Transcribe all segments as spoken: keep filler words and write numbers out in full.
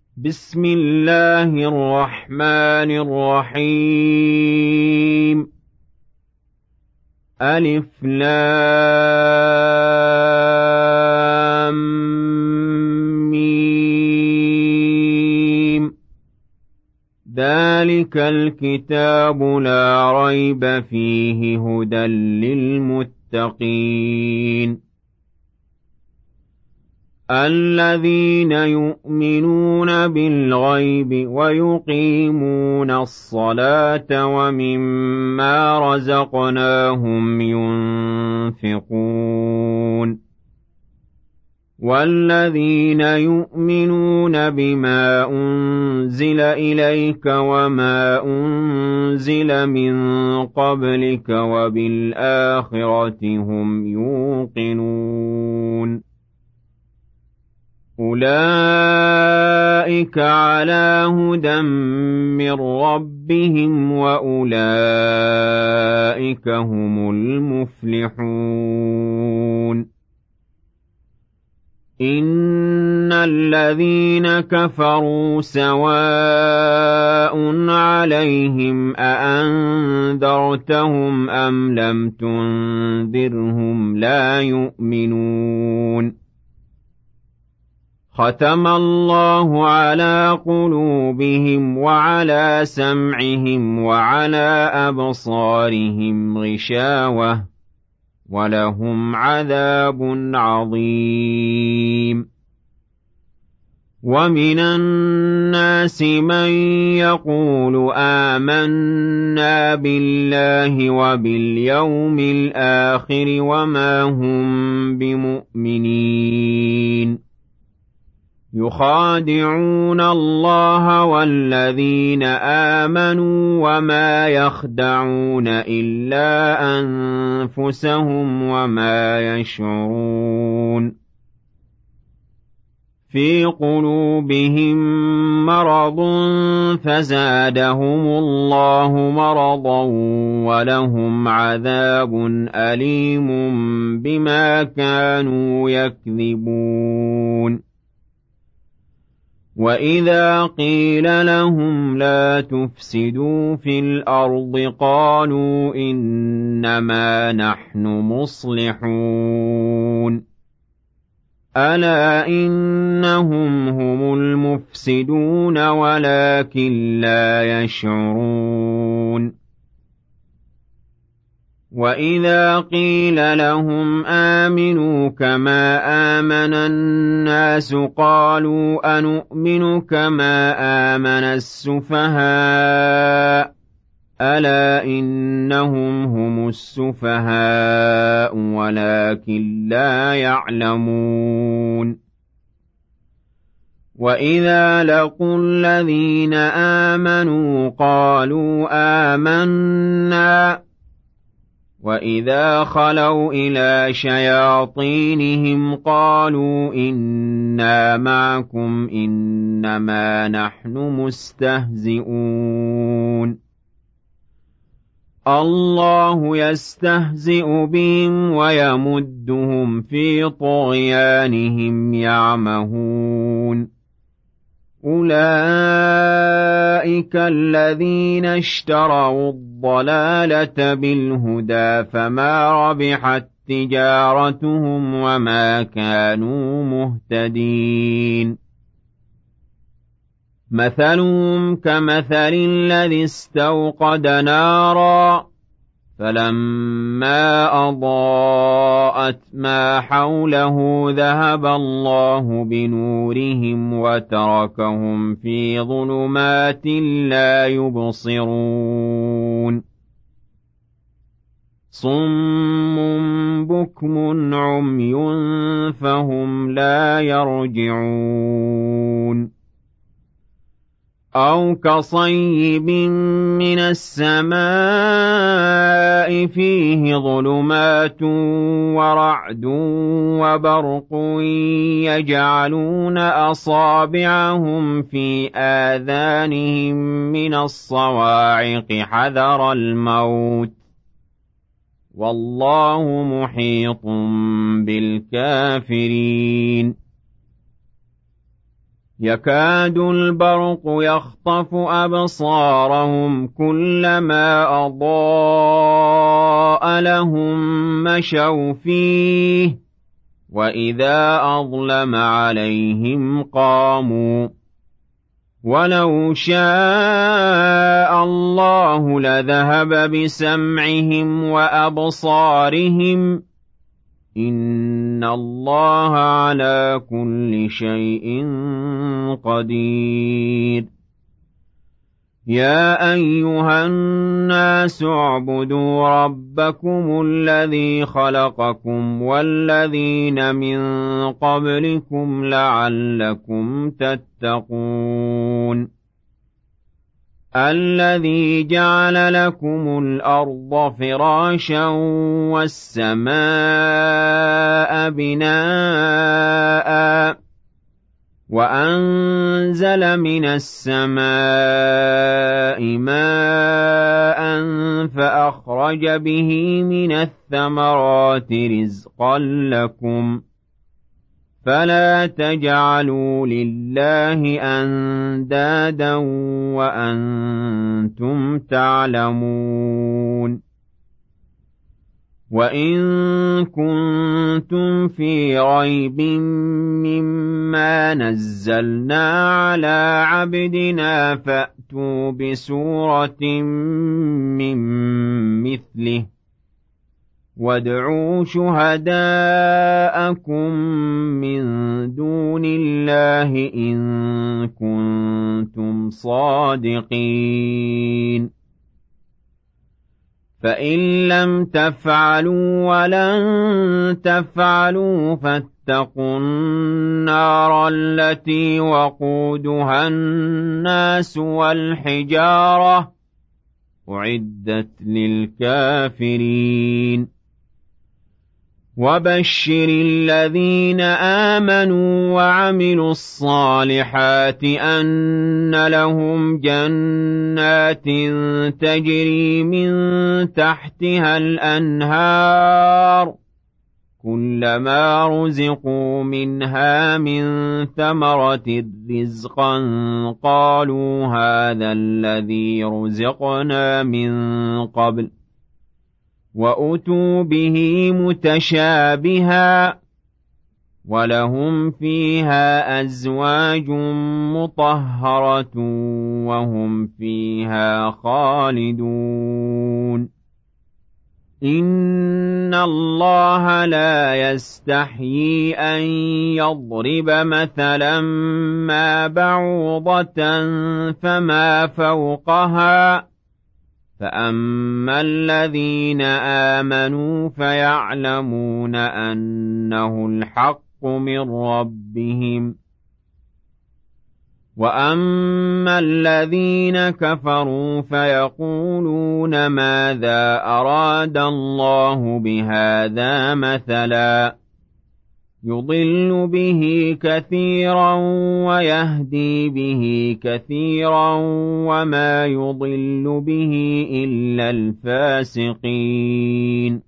بسم الله الرحمن الرحيم. ألف لام ميم. ذلك الكتاب لا ريب فيه هدى للمتقين الذين يؤمنون بالغيب ويقيمون الصلاة ومما رزقناهم ينفقون والذين يؤمنون بما أنزل إليك وما أنزل من قبلك وبالآخرة هم يوقنون أولئك على هدى من ربهم وأولئك هم المفلحون إن الذين كفروا سواء عليهم أأنذرتهم أم لم تنذرهم لا يؤمنون ختم الله على قلوبهم وعلى سمعهم وعلى أبصارهم غشاوة ولهم عذاب عظيم ومن الناس من يقول آمنا بالله وباليوم الآخر وما هم بمؤمنين يخادعون الله والذين آمنوا وما يخدعون إلا أنفسهم وما يشعرون في قلوبهم مرض فزادهم الله مرضا ولهم عذاب أليم بما كانوا يكذبون وإذا قيل لهم لا تفسدوا في الأرض قالوا إنما نحن مصلحون ألا إنهم هم المفسدون ولكن لا يشعرون وإذا قيل لهم آمنوا كما آمن الناس قالوا أنؤمن كما آمن السفهاء ألا إنهم هم السفهاء ولكن لا يعلمون وإذا لقوا الذين آمنوا قالوا آمنا وإذا خلوا إلى شياطينهم قالوا إنا معكم إنما نحن مستهزئون الله يستهزئ بهم ويمدهم في طغيانهم يعمهون أولئك الذين اشتروا الضلالة بالهدى فما ربحت تجارتهم وما كانوا مهتدين مثلهم كمثل الذي استوقد نارا فلما أضاءت ما حوله ذهب الله بنورهم وتركهم في ظلمات لا يبصرون صم بكم عمي فهم لا يرجعون أو كصيب من السماء فيه ظلمات ورعد وبرق يجعلون أصابعهم في آذانهم من الصواعق حذر الموت والله محيط بالكافرين يكاد البرق يخطف أبصارهم كلما أضاء لهم مشوا فيه وإذا أظلم عليهم قاموا ولو شاء الله لذهب بسمعهم وأبصارهم إن الله على كل شيء قدير يا أيها الناس اعبدوا ربكم الذي خلقكم والذين من قبلكم لعلكم تتقون الذي جعل لكم الأرض فراشا والسماء بناء وأنزل من السماء ماء فأخرج به من الثمرات رزقا لكم فلا تجعلوا لله أندادا وأنتم تعلمون وإن كنتم في ريب مما نزلنا على عبدنا فأتوا بسورة من مثله وادعوا شهداءكم من دون الله إن كنتم صادقين فإن لم تفعلوا ولن تفعلوا فاتقوا النار التي وقودها الناس والحجارة أعدت للكافرين وبشر الذين آمنوا وعملوا الصالحات أن لهم جنات تجري من تحتها الأنهار كلما رزقوا منها من ثمرة رزقا قالوا هذا الذي رزقنا من قبل وأتوا به متشابها ولهم فيها أزواج مطهرة وهم فيها خالدون إن الله لا يستحيي أن يضرب مثلا ما بعوضة فما فوقها فأما الذين آمنوا فيعلمون أنه الحق من ربهم وأما الذين كفروا فيقولون ماذا أراد الله بهذا مثلا يضل به كثيرا ويهدي به كثيرا وما يضل به إلا الفاسقين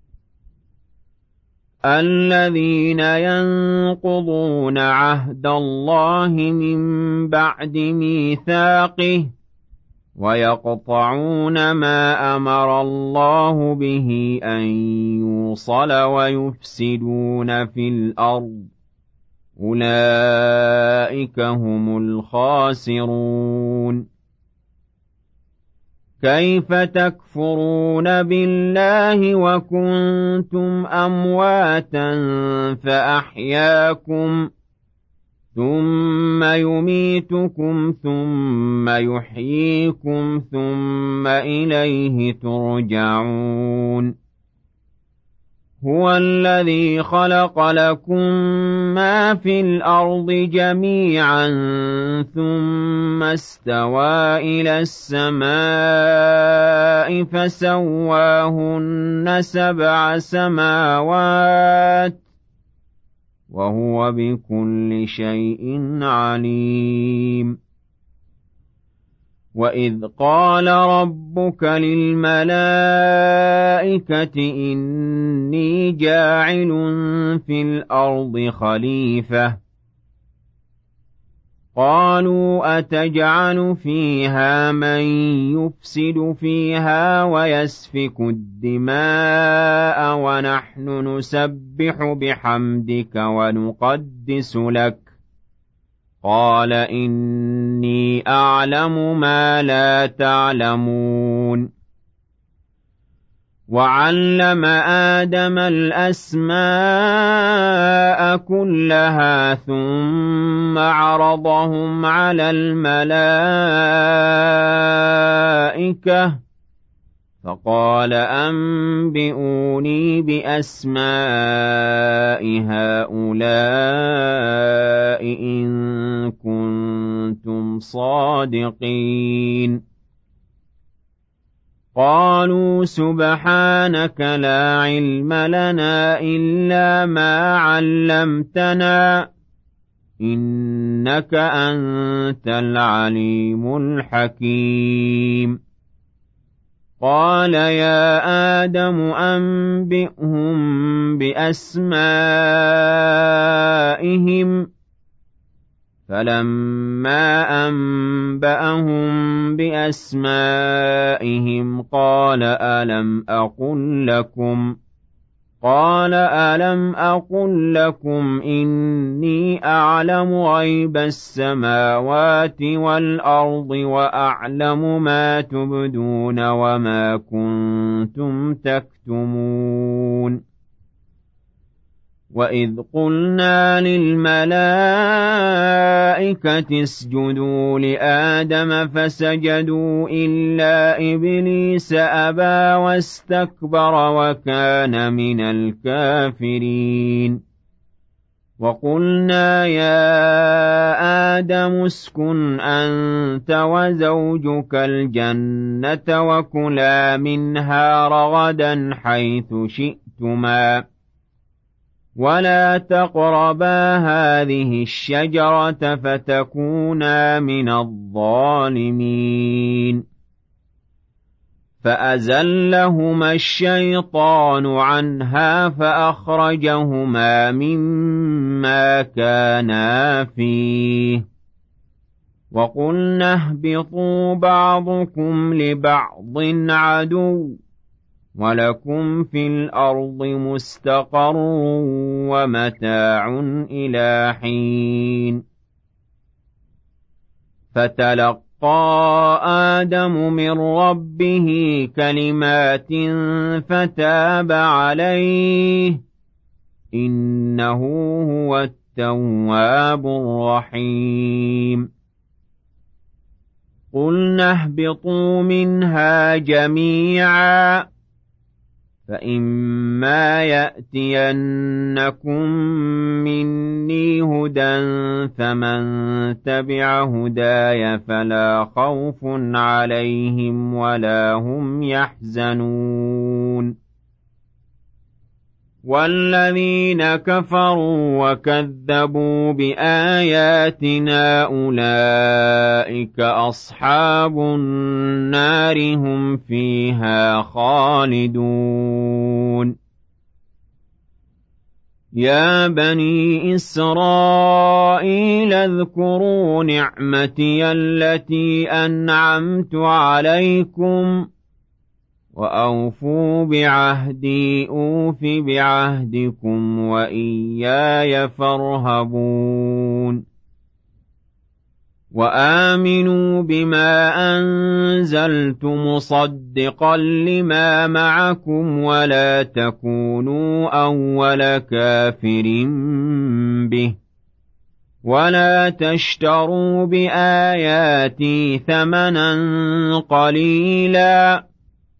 الذين ينقضون عهد الله من بعد ميثاقه ويقطعون ما أمر الله به أن يوصل ويفسدون في الأرض أولئك هم الخاسرون كيف تكفرون بالله وكنتم أمواتا فأحياكم ثم يميتكم ثم يحييكم ثم إليه ترجعون هو الذي خلق لكم ما في الأرض جميعا ثم استوى إلى السماء فسواهن سبع سماوات وهو بكل شيء عليم وإذ قال ربك للملائكة إني جاعل في الأرض خليفة قالوا أتجعل فيها من يفسد فيها ويسفك الدماء ونحن نسبح بحمدك ونقدس لك قال إني أعلم ما لا تعلمون وعلم آدم الأسماء كلها ثم عرضهم على الملائكة فقال أنبئوني بأسماء هؤلاء إن كنتم صادقين قالوا سبحانك لا علم لنا إلا ما علمتنا إنك أنت العليم الحكيم قال يا آدم أنبئهم بأسمائهم فلما أنبأهم بأسمائهم قال ألم أقل لكم قال ألم أقل لكم إني أعلم غيب السماوات والأرض وأعلم ما تبدون وما كنتم تكتمون وإذ قلنا للملائكة اسجدوا لآدم فسجدوا إلا إبليس أبى واستكبر وكان من الكافرين وقلنا يا آدم اسكن أنت وزوجك الجنة وكلا منها رغدا حيث شئتما ولا تقربا هذه الشجرة فتكونا من الظالمين فأزلهما الشيطان عنها فأخرجهما مما كانا فيه وقلنا اهبطوا بعضكم لبعض عدو ولكم في الأرض مستقر ومتاع إلى حين فتلقى آدم من ربه كلمات فتاب عليه إنه هو التواب الرحيم قلنا اهبطوا منها جميعا فإما يأتينكم مني هدى فمن تبع هداي فلا خوف عليهم ولا هم يحزنون والذين كفروا وكذبوا بآياتنا أولئك أصحاب النار هم فيها خالدون يا بني إسرائيل اذكروا نعمتي التي أنعمت عليكم وأوفوا بعهدي أوف بعهدكم وإياي فارهبون وآمنوا بما أنزلت مصدقا لما معكم ولا تكونوا أول كافر به ولا تشتروا بآياتي ثمنا قليلا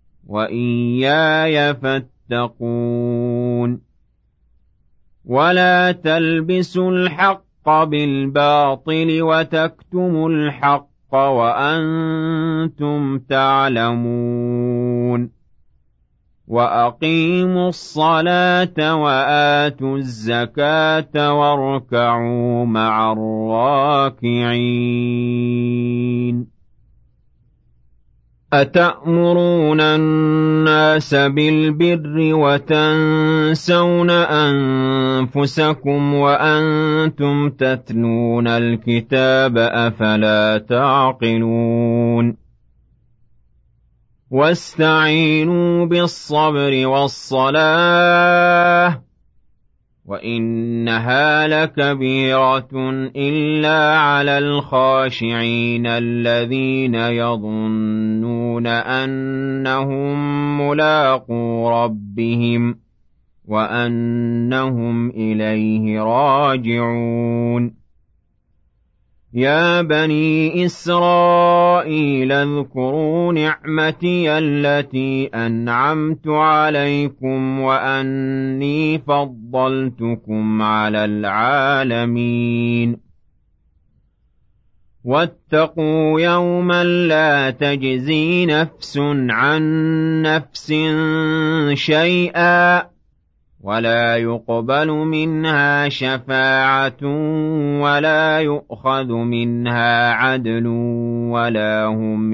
وإياي فاتقون ولا تلبسوا الحق بالباطل وتكتموا الحق وأنتم تعلمون وأقيموا الصلاة وآتوا الزكاة واركعوا مع الراكعين أتأمرون الناس بالبر وتنسون أنفسكم وأنتم تتلون الكتاب أفلا تعقلون واستعينوا بالصبر والصلاة وإنها لكبيرة إلا على الخاشعين الذين يظنون أنهم ملاقو ربهم وأنهم إليه راجعون يا بني إسرائيل اذكروا نعمتي التي أنعمت عليكم وأني فضلتكم على العالمين واتقوا يوما لا تجزي نفس عن نفس شيئا ولا يقبل منها شفاعة ولا يؤخذ منها عدل ولا هم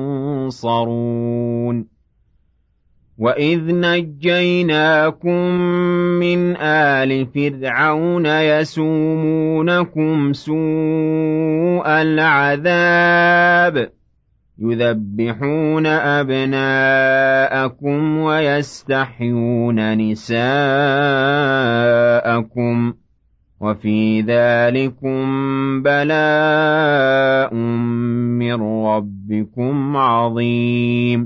ينصرون وإذ نجيناكم من آل فرعون يسومونكم سوء العذاب يذبحون أبناءكم ويستحيون نساءكم وفي ذلكم بلاء من ربكم عظيم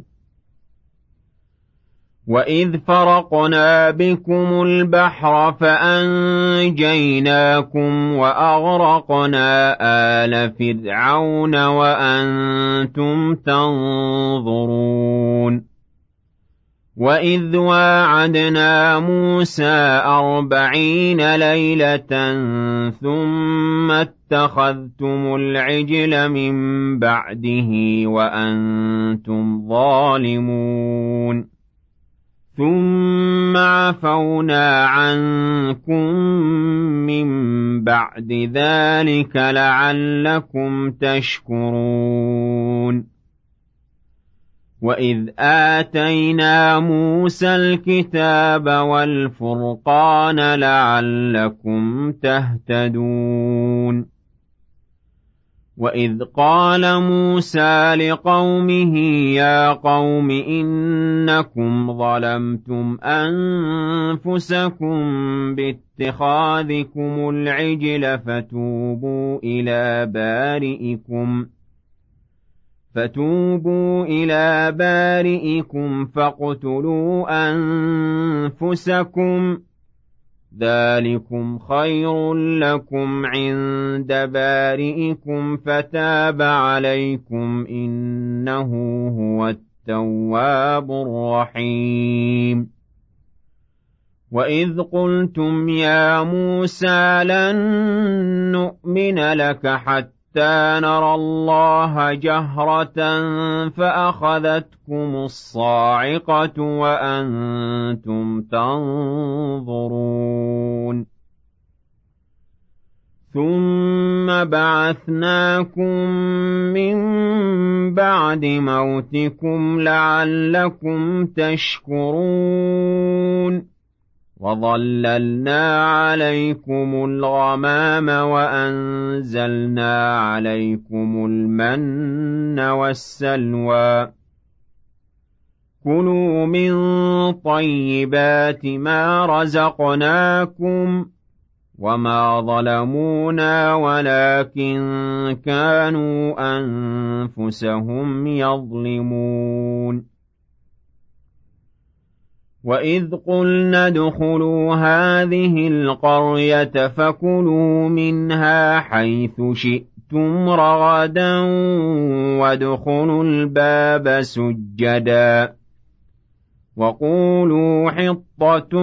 وإذ فرقنا بكم البحر فأنجيناكم وأغرقنا آل فرعون وأنتم تنظرون وإذ واعدنا موسى أربعين ليلة ثم اتخذتم العجل من بعده وأنتم ظالمون ثم عفونا عنكم من بعد ذلك لعلكم تشكرون وإذ آتينا موسى الكتاب والفرقان لعلكم تهتدون وإذ قال موسى لقومه يا قوم إنكم ظلمتم أنفسكم باتخاذكم العجل فتوبوا إلى بارئكم فتوبوا إلى بارئكم فاقتلوا أنفسكم ذلكم خير لكم عند بارئكم فتاب عليكم إنه هو التواب الرحيم وإذ قلتم يا موسى لن نؤمن لك حتى نرى الله جهرة فأخذتكم الصاعقة وأنتم تنظرون ثم بعثناكم من بعد موتكم لعلكم تشكرون وظللنا عليكم الغمام وأنزلنا عليكم المن والسلوى كلوا من طيبات ما رزقناكم وما ظلمونا ولكن كانوا أنفسهم يظلمون وإذ قلنا ادخلوا هذه القرية فكلوا منها حيث شئتم رغدا وادخلوا الباب سجدا وقولوا حطة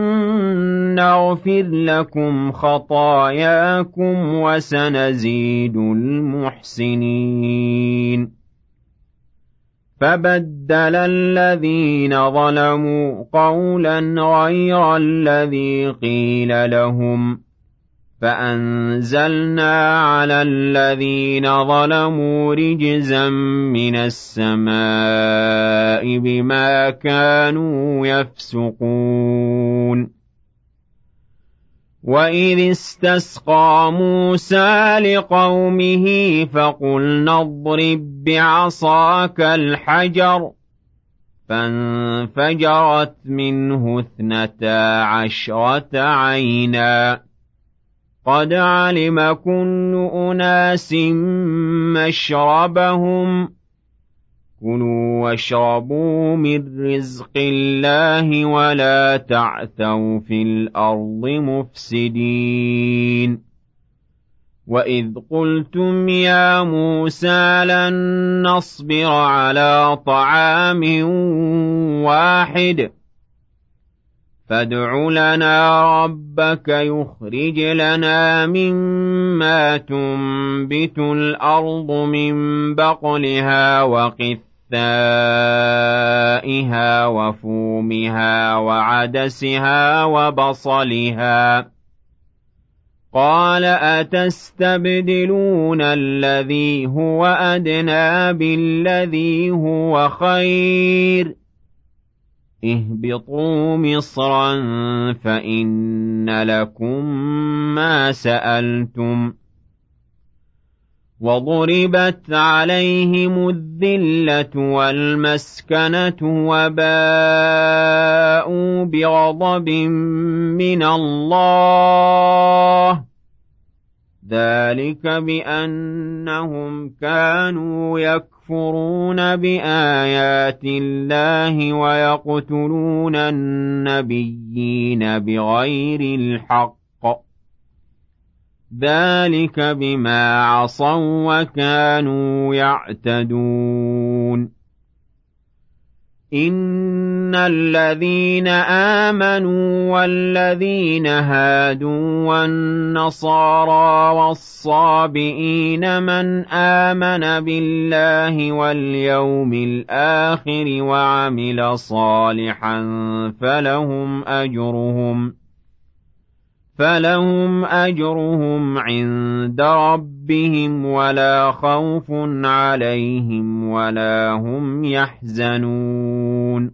نغفر لكم خطاياكم وسنزيد المحسنين فبدل الذين ظلموا قولا غير الذي قيل لهم فأنزلنا على الذين ظلموا رجزا من السماء بما كانوا يفسقون وإذ استسقى موسى لقومه فقلنا اضرب بعصاك الحجر فانفجرت منه اثنتا عشرة عينا قد علم كل أناس مشربهم كلوا واشربوا من رزق الله ولا تعثوا في الأرض مفسدين وإذ قلتم يا موسى لن نصبر على طعام واحد فادع لنا ربك يخرج لنا مما تنبت الأرض من بقلها وقثائها وفومها وعدسها وبصلها قال أتستبدلون الذي هو أدنى بالذي هو خير اهبطوا مصرا فإن لكم ما سألتم وضربت عليهم الذلة والمسكنة وباءوا بغضب من الله ذلك بأنهم كانوا يكفرون بآيات الله ويقتلون النبيين بغير الحق ذلك بما عصوا وكانوا يعتدون إن الذين آمنوا والذين هادوا والنصارى والصابئين من آمن بالله واليوم الآخر وعمل صالحا فلهم أجرهم فلهم أجرهم عند ربهم ولا خوف عليهم ولا هم يحزنون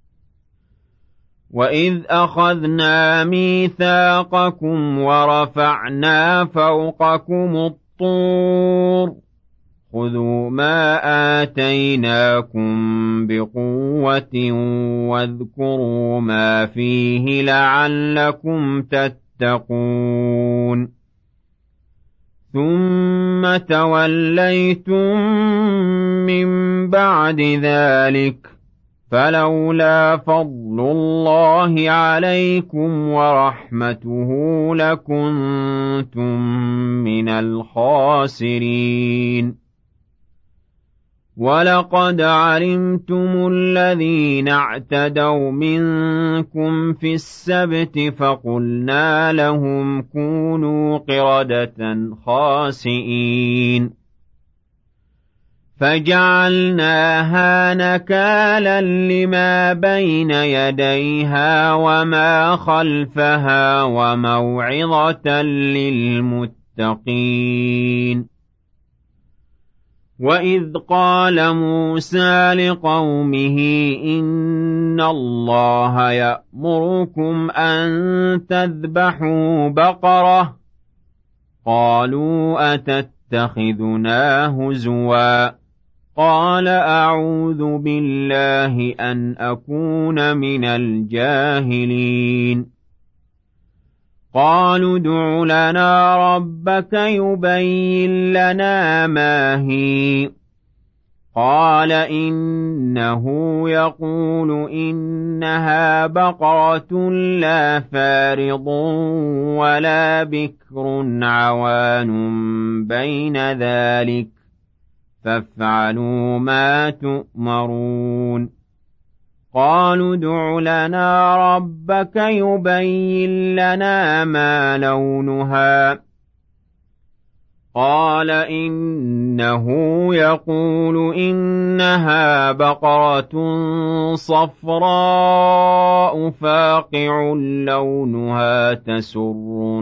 وإذ أخذنا ميثاقكم ورفعنا فوقكم الطور خذوا ما آتيناكم بقوة واذكروا ما فيه لعلكم تتقون تتقون ثم توليتم من بعد ذلك فلولا فضل الله عليكم ورحمته لكنتم من الخاسرين ولقد علمتم الذين اعتدوا منكم في السبت فقلنا لهم كونوا قردة خاسئين فجعلناها نكالا لما بين يديها وما خلفها وموعظة للمتقين وإذ قال موسى لقومه إن الله يأمركم أن تذبحوا بقرة قالوا أتتخذنا هزوا قال أعوذ بالله أن أكون من الجاهلين قالوا ادع لنا ربك يبين لنا ما هي قال إنه يقول إنها بقرة لا فارض ولا بكر عوان بين ذلك فافعلوا ما تؤمرون قالوا ادع لنا ربك يبين لنا ما لونها قال إنه يقول إنها بقرة صفراء فاقع لونها تسر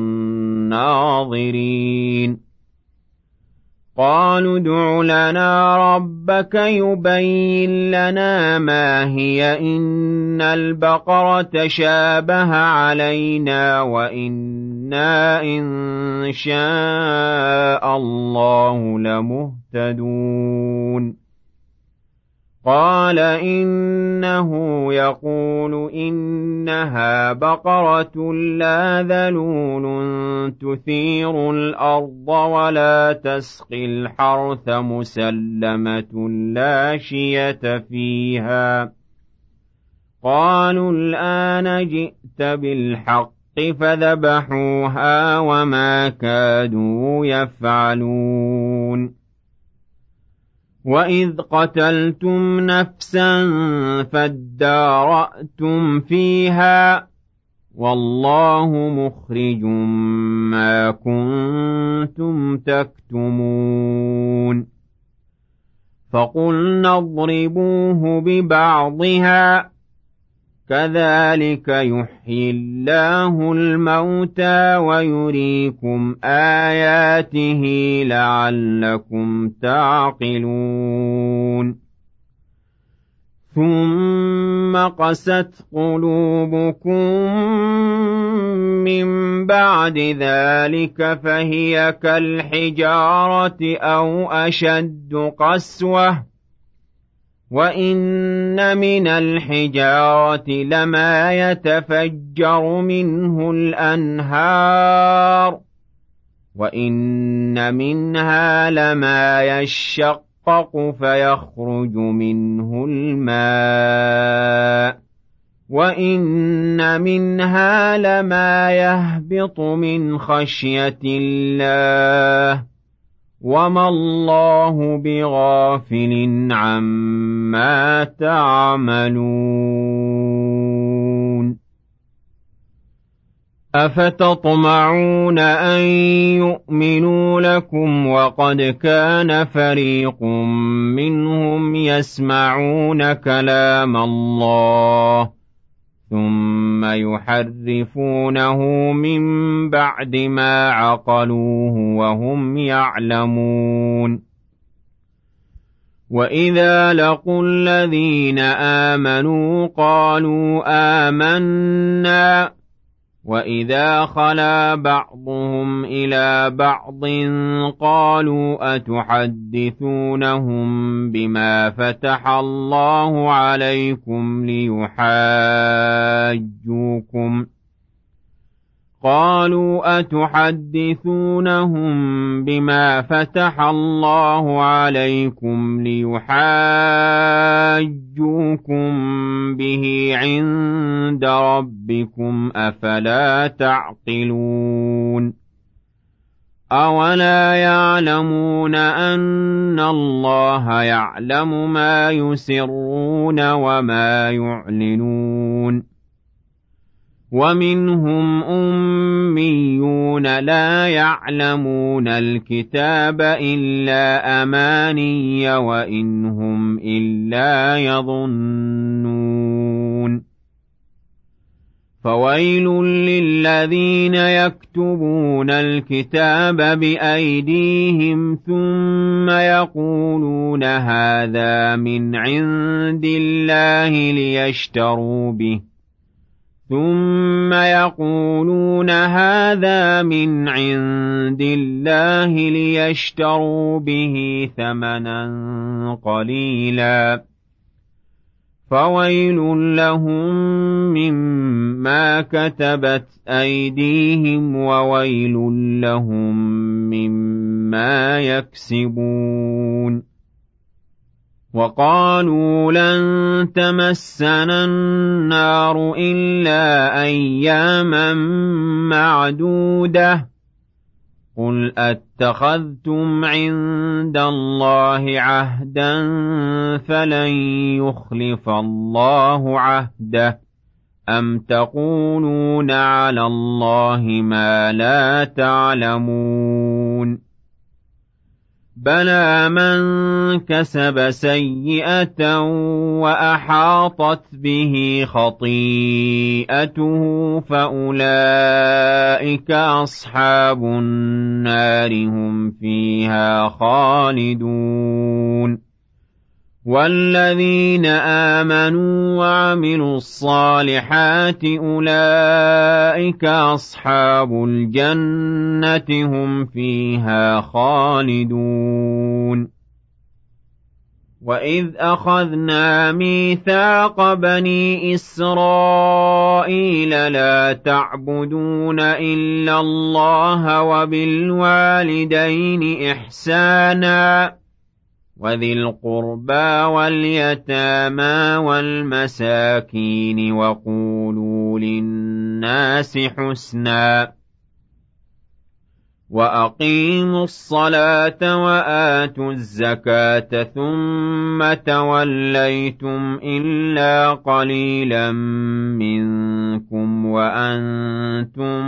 الناظرين قالوا ادع لنا ربك يبين لنا ما هي إن البقرة شابه علينا وإنا إن شاء الله لمهتدون قال إنه يقول إنها بقرة لا ذلول تثير الأرض ولا تسقي الحرث مسلمة لا شية فيها قالوا الآن جئت بالحق فذبحوها وما كادوا يفعلون وإذ قتلتم نفسا فادارأتم فيها والله مخرج ما كنتم تكتمون فقلنا اضربوه ببعضها كذلك يحيي الله الموتى ويريكم آياته لعلكم تعقلون ثم قست قلوبكم من بعد ذلك فهي كالحجارة أو أشد قسوة وإن من الحجارة لما يتفجر منه الأنهار وإن منها لما يشقق فيخرج منه الماء وإن منها لما يهبط من خشية الله وما الله بغافل عما تعملون أفتطمعون أن يؤمنوا لكم وقد كان فريق منهم يسمعون كلام الله ثم يحرفونه من بعد ما عقلوه وهم يعلمون وإذا لقوا الذين آمنوا قالوا آمنا وإذا خلا بعضهم إلى بعض قالوا أتحدثونهم بما فتح الله عليكم ليحاجوكم قالوا أتحدثونهم بما فتح الله عليكم ليحاجوكم به عند ربكم أفلا تعقلون أولا يعلمون أن الله يعلم ما يسرون وما يعلنون ومنهم أميون لا يعلمون الكتاب إلا أماني وإنهم إلا يظنون فويل للذين يكتبون الكتاب بأيديهم ثم يقولون هذا من عند الله ليشتروا به ثم يقولون هذا من عند الله ليشتروا به ثمنا قليلا فويل لهم مما كتبت أيديهم وويل لهم مما يكسبون وقالوا لن تمسنا النار إلا أياما معدودة قل أتخذتم عند الله عهدا فلن يخلف الله عهده أم تقولون على الله ما لا تعلمون بلى من كسب سيئة وأحاطت به خطيئته فأولئك أصحاب النار هم فيها خالدون والذين آمنوا وعملوا الصالحات أولئك أصحاب الجنة هم فيها خالدون وإذ أخذنا ميثاق بني إسرائيل لا تعبدون إلا الله وبالوالدين إحسانا وذي القربى واليتامى والمساكين وقولوا للناس حسنا وأقيموا الصلاة وآتوا الزكاة ثم توليتم إلا قليلا منكم وأنتم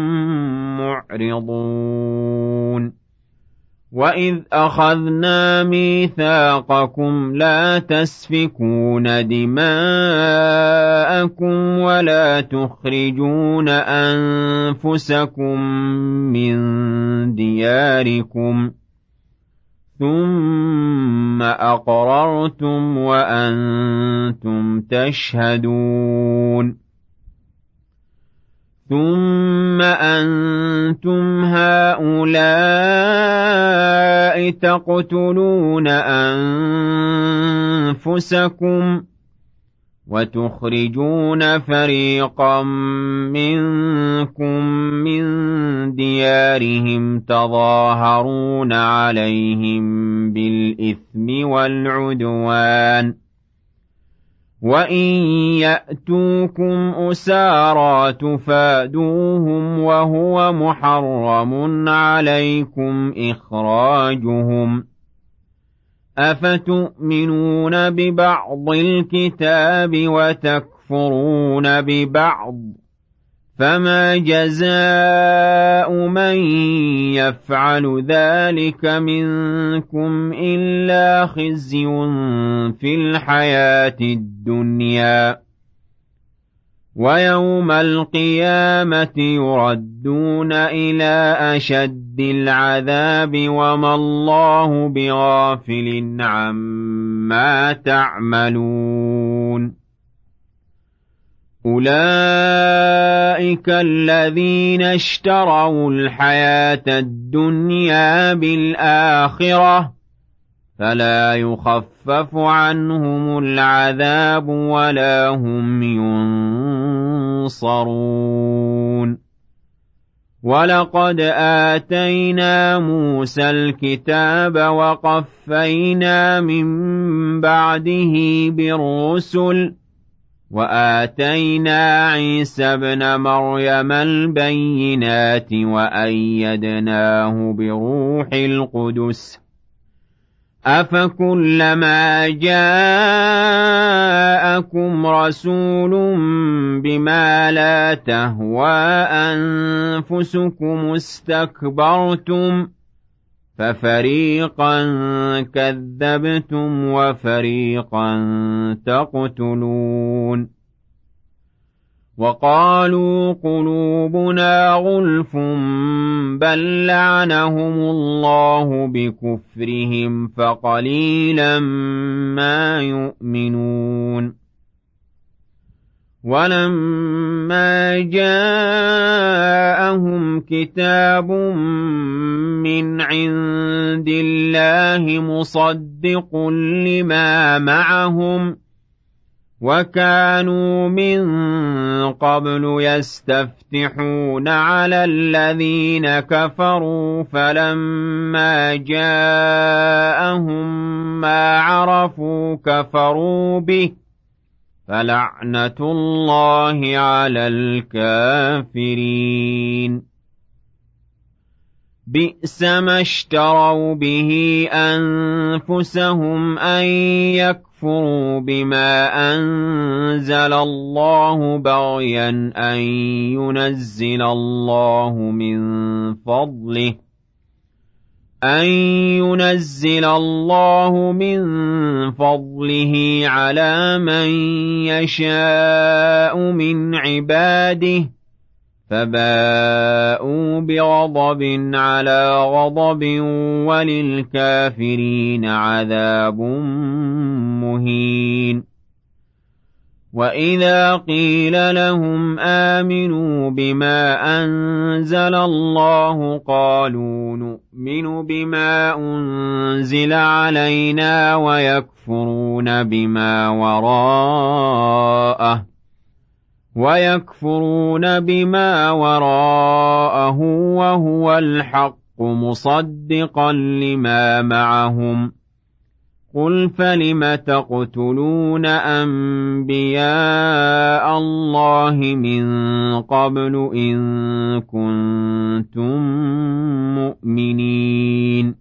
معرضون وإذ أخذنا ميثاقكم لا تسفكون دماءكم ولا تخرجون أنفسكم من دياركم ثم أقررتم وأنتم تشهدون ثم أنتم هؤلاء تقتلون أنفسكم وتخرجون فريقا منكم من ديارهم تظاهرون عليهم بالإثم والعدوان وإن يأتوكم أسارى تفادوهم وهو محرم عليكم إخراجهم أفتؤمنون ببعض الكتاب وتكفرون ببعض فما جزاء من يفعل ذلك منكم إلا خزي في الحياة الدنيا ويوم القيامة يردون إلى أشد العذاب وما الله بغافل عما تعملون أولئك الذين اشتروا الحياة الدنيا بالآخرة فلا يخفف عنهم العذاب ولا هم ينصرون ولقد آتينا موسى الكتاب وقفينا من بعده بالرسل وآتينا عيسى ابن مريم البينات وأيدناه بروح القدس أفكلما جاءكم رسول بما لا تهوى أنفسكم استكبرتم ففريقا كذبتم وفريقا تقتلون وقالوا قلوبنا غلف بل لعنهم الله بكفرهم فقليلا ما يؤمنون ولما جاءهم كتاب من عند الله مصدق لما معهم وكانوا من قبل يستفتحون على الذين كفروا فلما جاءهم ما عرفوا كفروا به فلعنة الله على الكافرين بئس ما اشتروا به أنفسهم أن يكفروا بما أنزل الله بغيا أن ينزل الله من فضله أن ينزل الله من فضله على من يشاء من عباده فباءوا بغضب على غضب وللكافرين عذاب مهين وإذا قيل لهم آمنوا بما أنزل الله قالوا نؤمن بما أنزل علينا ويكفرون بما وراءه ويكفرون بما وراءه وهو الحق مصدقا لما معهم قل فلم تقتلون أنبياء الله من قبل إن كنتم مؤمنين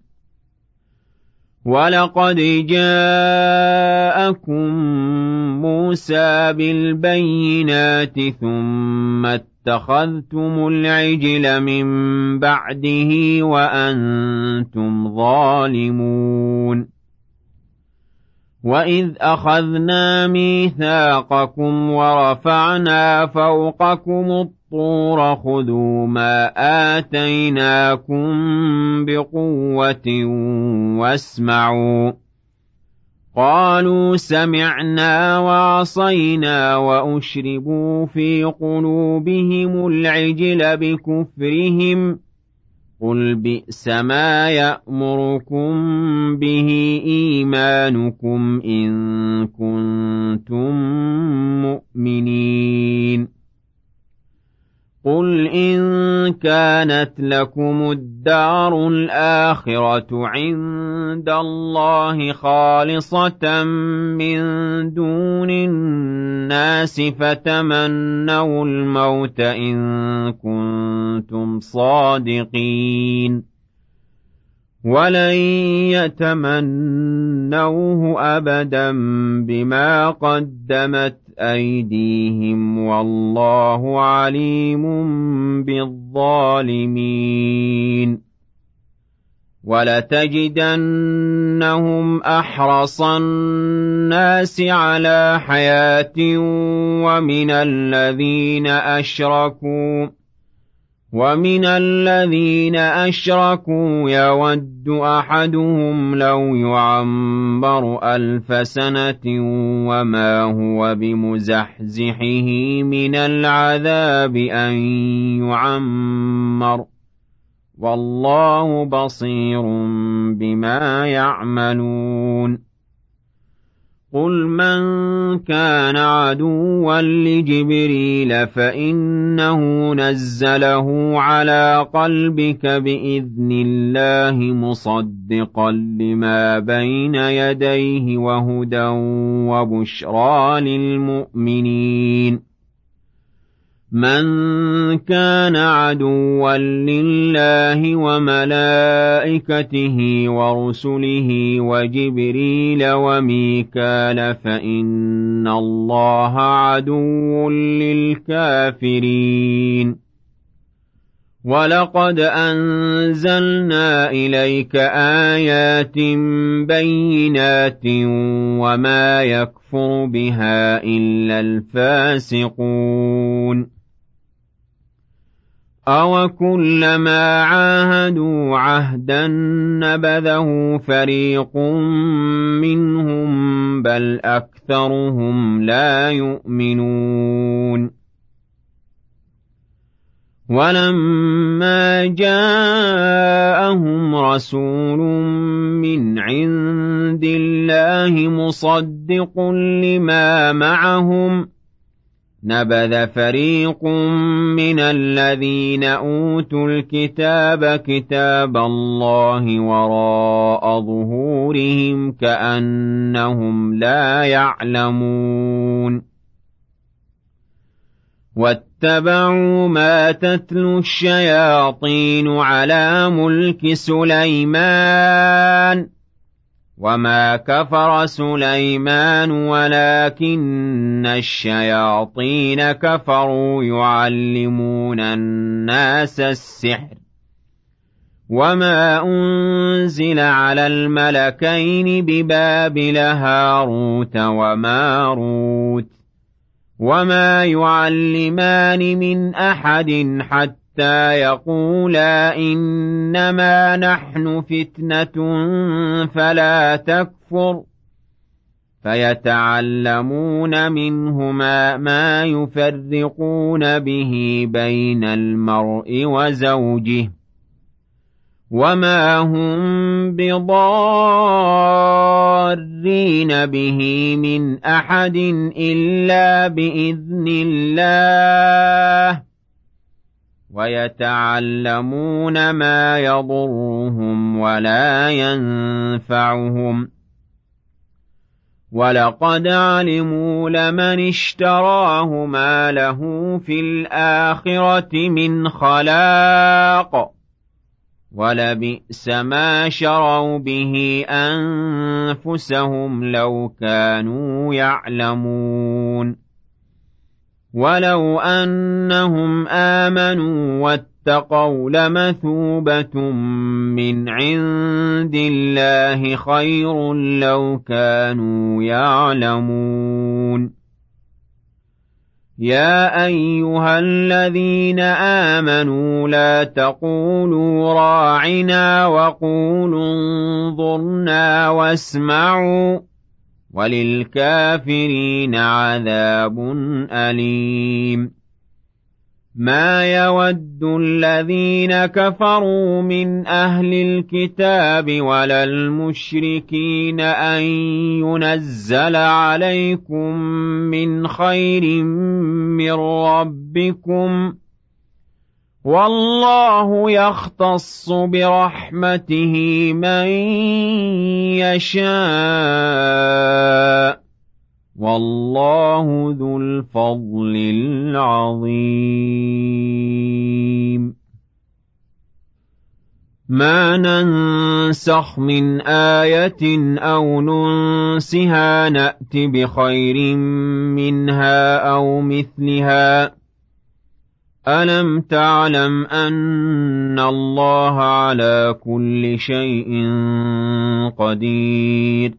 ولقد جاءكم موسى بالبينات ثم اتخذتم العجل من بعده وأنتم ظالمون وإذ أخذنا ميثاقكم ورفعنا فوقكم الطور خذوا ما آتيناكم بقوة واسمعوا قالوا سمعنا وعصينا وأشربوا في قلوبهم العجل بكفرهم قل بئس ما يأمركم به إيمانكم إن كنتم مؤمنين قل إن كانت لكم الدار الآخرة عند الله خالصة من دون الناس فتمنوا الموت إن كنتم صادقين ولن يتمنوه أبدا بما قدمت أيديهم والله عليم بالظالمين ولتجدنهم أحرص الناس على حياة ومن الذين أشركوا ومن الذين أشركوا يود أحدهم لو يعمر ألف سنة وما هو بمزحزحه من العذاب أن يعمر والله بصير بما يعملون قل من كان عدوا لجبريل فإنه نزله على قلبك بإذن الله مصدقا لما بين يديه وهدى وبشرى للمؤمنين من كان عدوا لله وملائكته ورسله وجبريل وميكال فإن الله عدو للكافرين ولقد أنزلنا إليك آيات بينات وما يكفر بها إلا الفاسقون أَوَكُلَّمَا عَاهَدُوا عَهْدًا نَبَذَهُ فَرِيقٌ مِّنْهُم بَلْ أَكْثَرُهُمْ لَا يُؤْمِنُونَ وَلَمَّا جَاءَهُمْ رَسُولٌ مِّنْ عِندِ اللَّهِ مُصَدِّقٌ لِّمَا مَعَهُمْ نبذ فريق من الذين أوتوا الكتاب كتاب الله وراء ظهورهم كأنهم لا يعلمون واتبعوا ما تتلو الشياطين على ملك سليمان وما كفر سليمان ولكن الشياطين كفروا يعلمون الناس السحر وما أنزل على الملكين ببابل هاروت وماروت وما يعلمان من أحد حتى يقولا إنما نحن فتنة فلا تكفر فيتعلمون منهما ما يفرقون به بين المرء وزوجه وما هم بضارين به من أحد إلا بإذن الله ويتعلمون ما يضرهم ولا ينفعهم ولقد علموا لمن اشتراه ما له في الآخرة من خلاق ولبئس ما شروا به أنفسهم لو كانوا يعلمون ولو أنهم آمنوا واتقوا لمثوبة من عند الله خير لو كانوا يعلمون يا أيها الذين آمنوا لا تقولوا راعنا وقولوا انظرنا واسمعوا وللكافرين عذاب أليم ما يود الذين كفروا من أهل الكتاب ولا المشركين أن ينزل عليكم من خير من ربكم والله يختص برحمته من يشاء والله ذو الفضل العظيم ما ننسخ من آية أو ننسها نأت بخير منها أو مثلها ألم تعلم أن الله على كل شيء قدير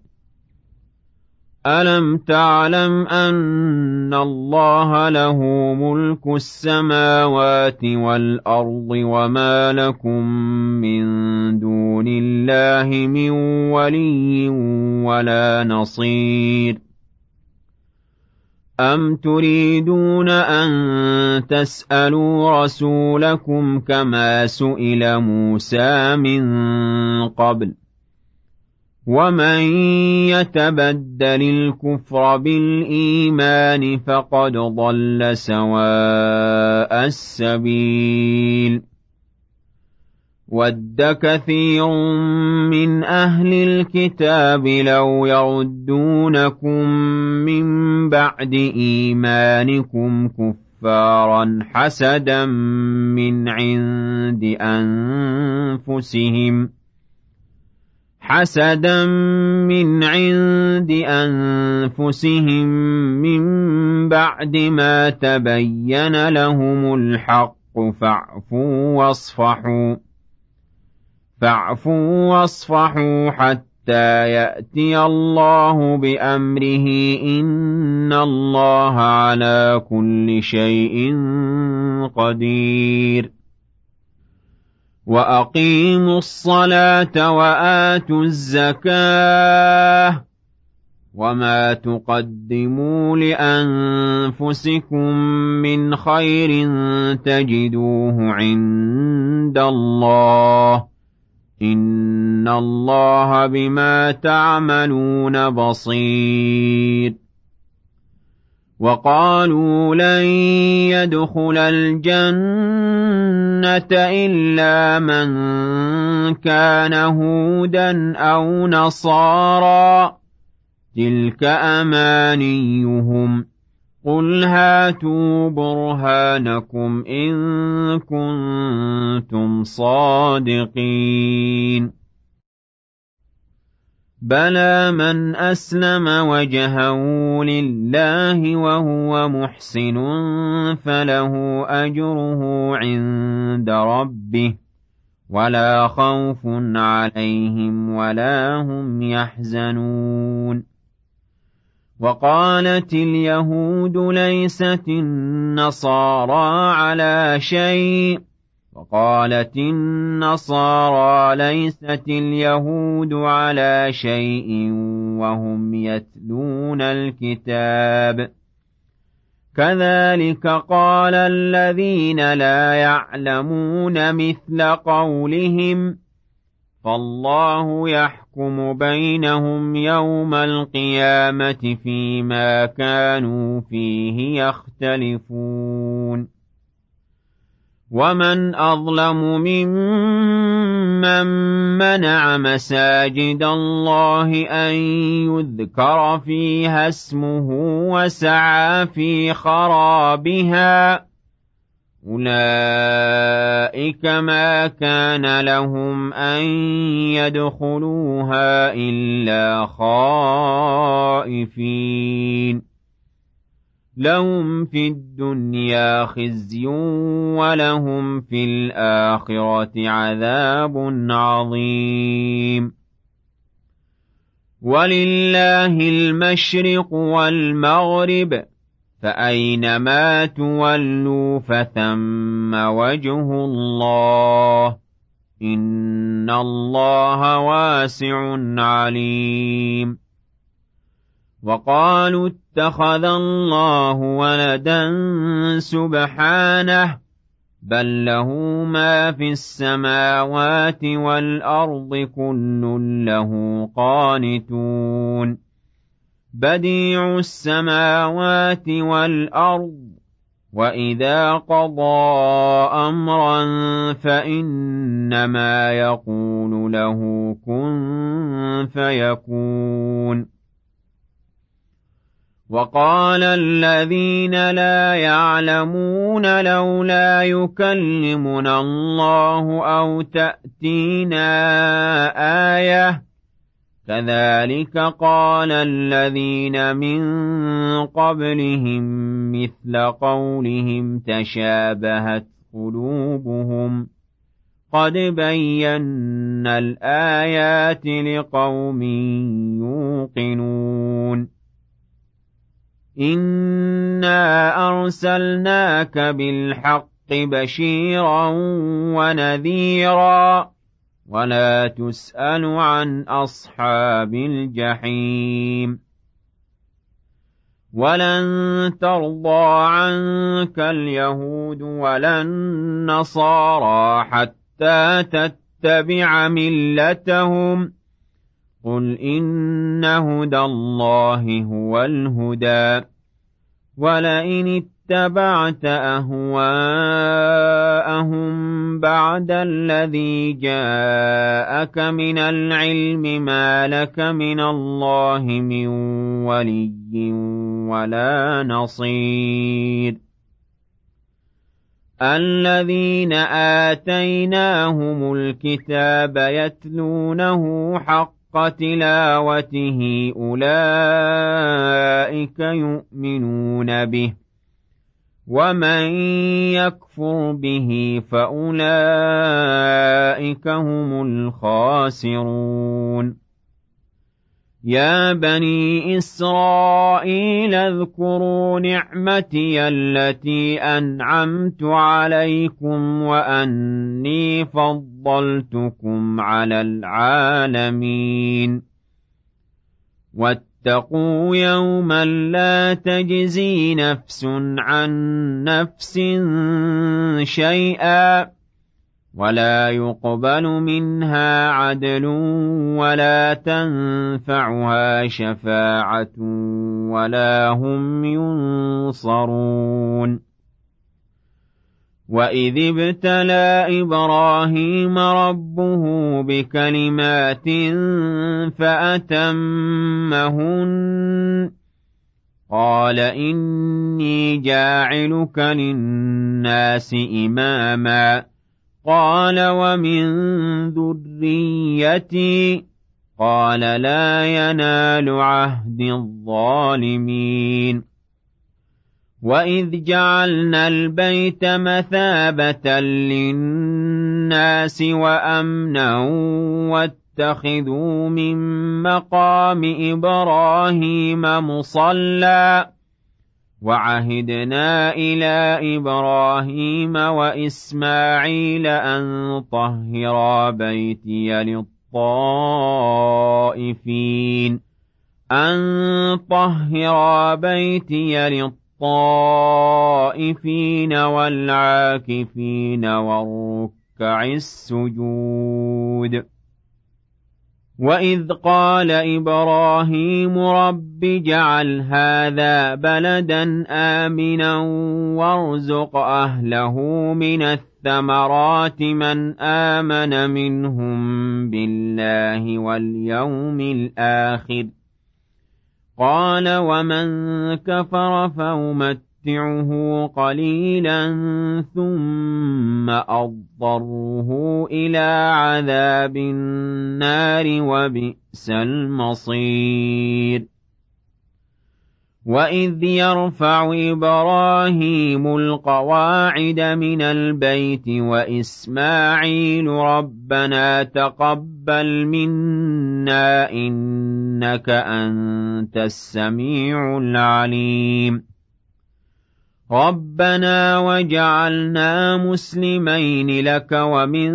ألم تعلم أن الله له ملك السماوات والأرض وما لكم من دون الله من ولي ولا نصير أم تريدون أن تسألوا رسولكم كما سئل موسى من قبل ومن يتبدل الكفر بالإيمان فقد ضل سواء السبيل ود كثير من أهل الكتاب لو يردونكم من بعد إيمانكم كفارا حسدا من عند أنفسهم حسدا من عند أنفسهم من بعد ما تبين لهم الحق فاعفوا واصفحوا فاعفوا واصفحوا حتى يأتي الله بأمره إن الله على كل شيء قدير وأقيموا الصلاة وآتوا الزكاة وما تقدموا لأنفسكم من خير تجدوه عند الله إن الله بما تعملون بصير وقالوا لن يدخل الجنة إلا من كان هودا أو نصارى تلك أمانيهم قل هاتوا برهانكم إن كنتم صادقين بلى من أسلم وجهه لله وهو محسن فله أجره عند ربه ولا خوف عليهم ولا هم يحزنون. وقالت اليهود ليست النصارى على شيء وقالت النصارى ليست اليهود على شيء وهم يتلون الكتاب كذلك قال الذين لا يعلمون مثل قولهم فالله يحكم بينهم يوم القيامة فيما كانوا فيه يختلفون. ومن أظلم ممن منع مساجد الله أن يذكر فيها اسمه وسعى في خرابها أولئك ما كان لهم أن يدخلوها إلا خائفين لهم في الدنيا خزي ولهم في الآخرة عذاب عظيم. ولله المشرق والمغرب فأينما تولوا فثم وجه الله إن الله واسع عليم. وقالوا اتخذ الله ولدا سبحانه بل له ما في السماوات والأرض كل له قانتون بديع السماوات والأرض وإذا قضى أمرا فإنما يقول له كن فيكون. وقال الذين لا يعلمون لولا يكلمنا الله أو تأتينا آية كذلك قال الذين من قبلهم مثل قولهم تشابهت قلوبهم قد بينا الآيات لقوم يوقنون. إنا أرسلناك بالحق بشيرا ونذيرا ولا تسأل عن أصحاب الجحيم. ولن ترضى عنك اليهود ولا النصارى حتى تتبع ملتهم قل إن هدى الله هو الهدى ولئن اتبعت أهواءهم بعد الذي جاءك من العلم ما لك من الله من ولي ولا نصير. الذين آتيناهم الكتاب يتلونه حق تلاوته أولئك يؤمنون به ومن يكفر به فأولئك هم الخاسرون. يا بني إسرائيل اذكروا نعمتي التي أنعمت عليكم وأني فضلتكم على العالمين. واتقوا يوما لا تجزي نفس عن نفس شيئا ولا يقبل منها عدل ولا تنفعها شفاعة ولا هم ينصرون. وإذ ابتلى إبراهيم ربه بكلمات فأتمهن قال إني جاعلك للناس إماما قال ومن ذريتي قال لا ينال عهد الظالمين. وإذ جعلنا البيت مثابة للناس الناس وأمنا واتخذوا من مقام إبراهيم مصلى وعهدنا إلى إبراهيم وإسماعيل أن طهرا بيتي للطائفين أن طهرا بيتي للطائفين والعاكفين والركع السجود وإذ قال إبراهيم رب اجعل هذا بلدا آمنا وارزق أهله من الثمرات من آمن منهم بالله واليوم الآخر قال ومن كفر فأمتعه قليلا ثم أضطره إلى عذاب النار وبئس المصير وإذ يرفع إبراهيم القواعد من البيت وإسماعيل ربنا تقبل منا إنك أنت السميع العليم ربنا وجعلنا مسلمين لك ومن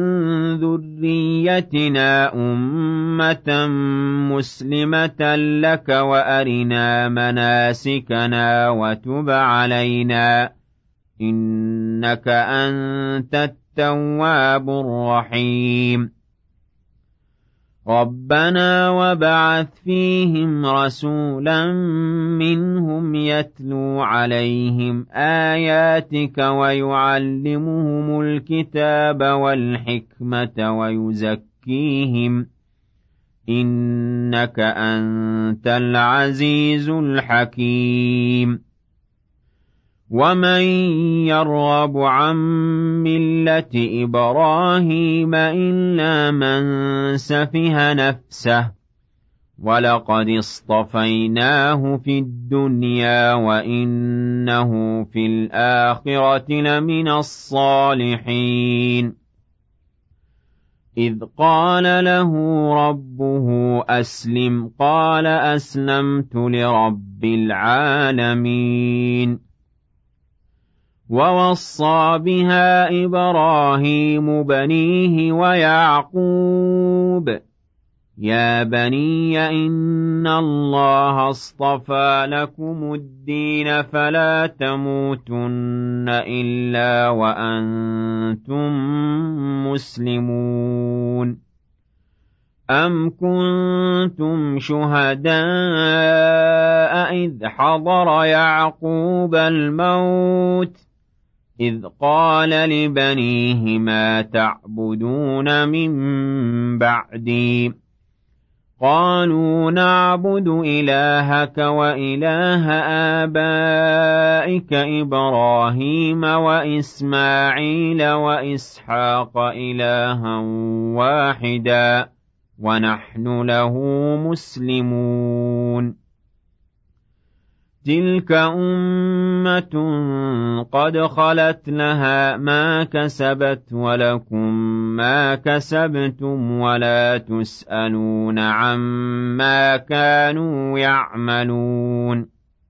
ذريتنا أمة مسلمة لك وأرنا مناسكنا وتب علينا إنك أنت التواب الرحيم ربنا وابعث فيهم رسولا منهم يتلو عليهم آياتك ويعلمهم الكتاب والحكمة ويزكيهم إنك أنت العزيز الحكيم ومن يرغب عن ملة إبراهيم إلا من سفه نفسه ولقد اصطفيناه في الدنيا وإنه في الآخرة لمن الصالحين إذ قال له ربه أسلم قال أسلمت لرب العالمين ووصى بها إبراهيم بنيه ويعقوب يا بني إن الله اصطفى لكم الدين فلا تموتن إلا وأنتم مسلمون أم كنتم شهداء إذ حضر يعقوب الموت إذ قال لبنيه ما تعبدون من بعدي قالوا نعبد إلهك وإله آبائك إبراهيم وإسماعيل وإسحاق إلها واحدا ونحن له مسلمون تلك أمة قد خلت لها ما كسبت ولكم ما كسبتم ولا تسألون عما كانوا يعملون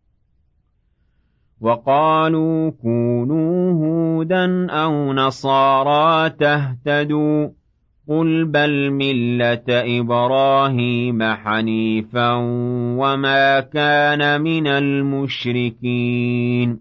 وقالوا كونوا هودا أو نصارى تهتدوا قل بل ملة إبراهيم حنيفا وما كان من المشركين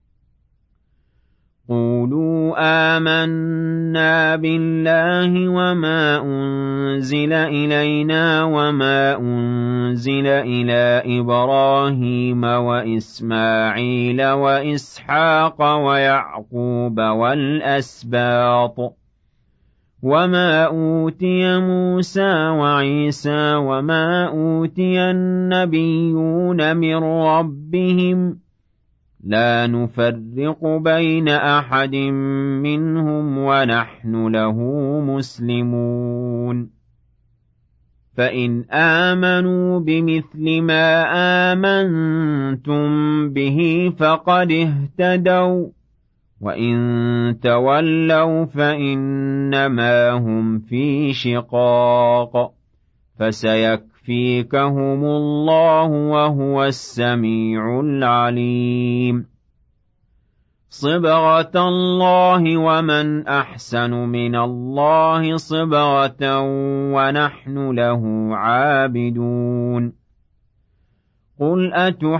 قولوا آمنا بالله وما أنزل إلينا وما أنزل إلى إبراهيم وإسماعيل وإسحاق ويعقوب والأسباط وما أوتي موسى وعيسى وما أوتي النبيون من ربهم لا نفرق بين أحد منهم ونحن له مسلمون فإن آمنوا بمثل ما آمنتم به فقد اهتدوا وَإِن تَوَلَّوْا فَإِنَّمَا هُمْ فِي شِقَاقٍ فَسَيَكْفِيكَهُمُ اللَّهُ وَهُوَ السَّمِيعُ الْعَلِيمُ صِبْغَةَ اللَّهِ وَمَنْ أَحْسَنُ مِنَ اللَّهِ صِبْغَةً وَنَحْنُ لَهُ عَابِدُونَ قُلْ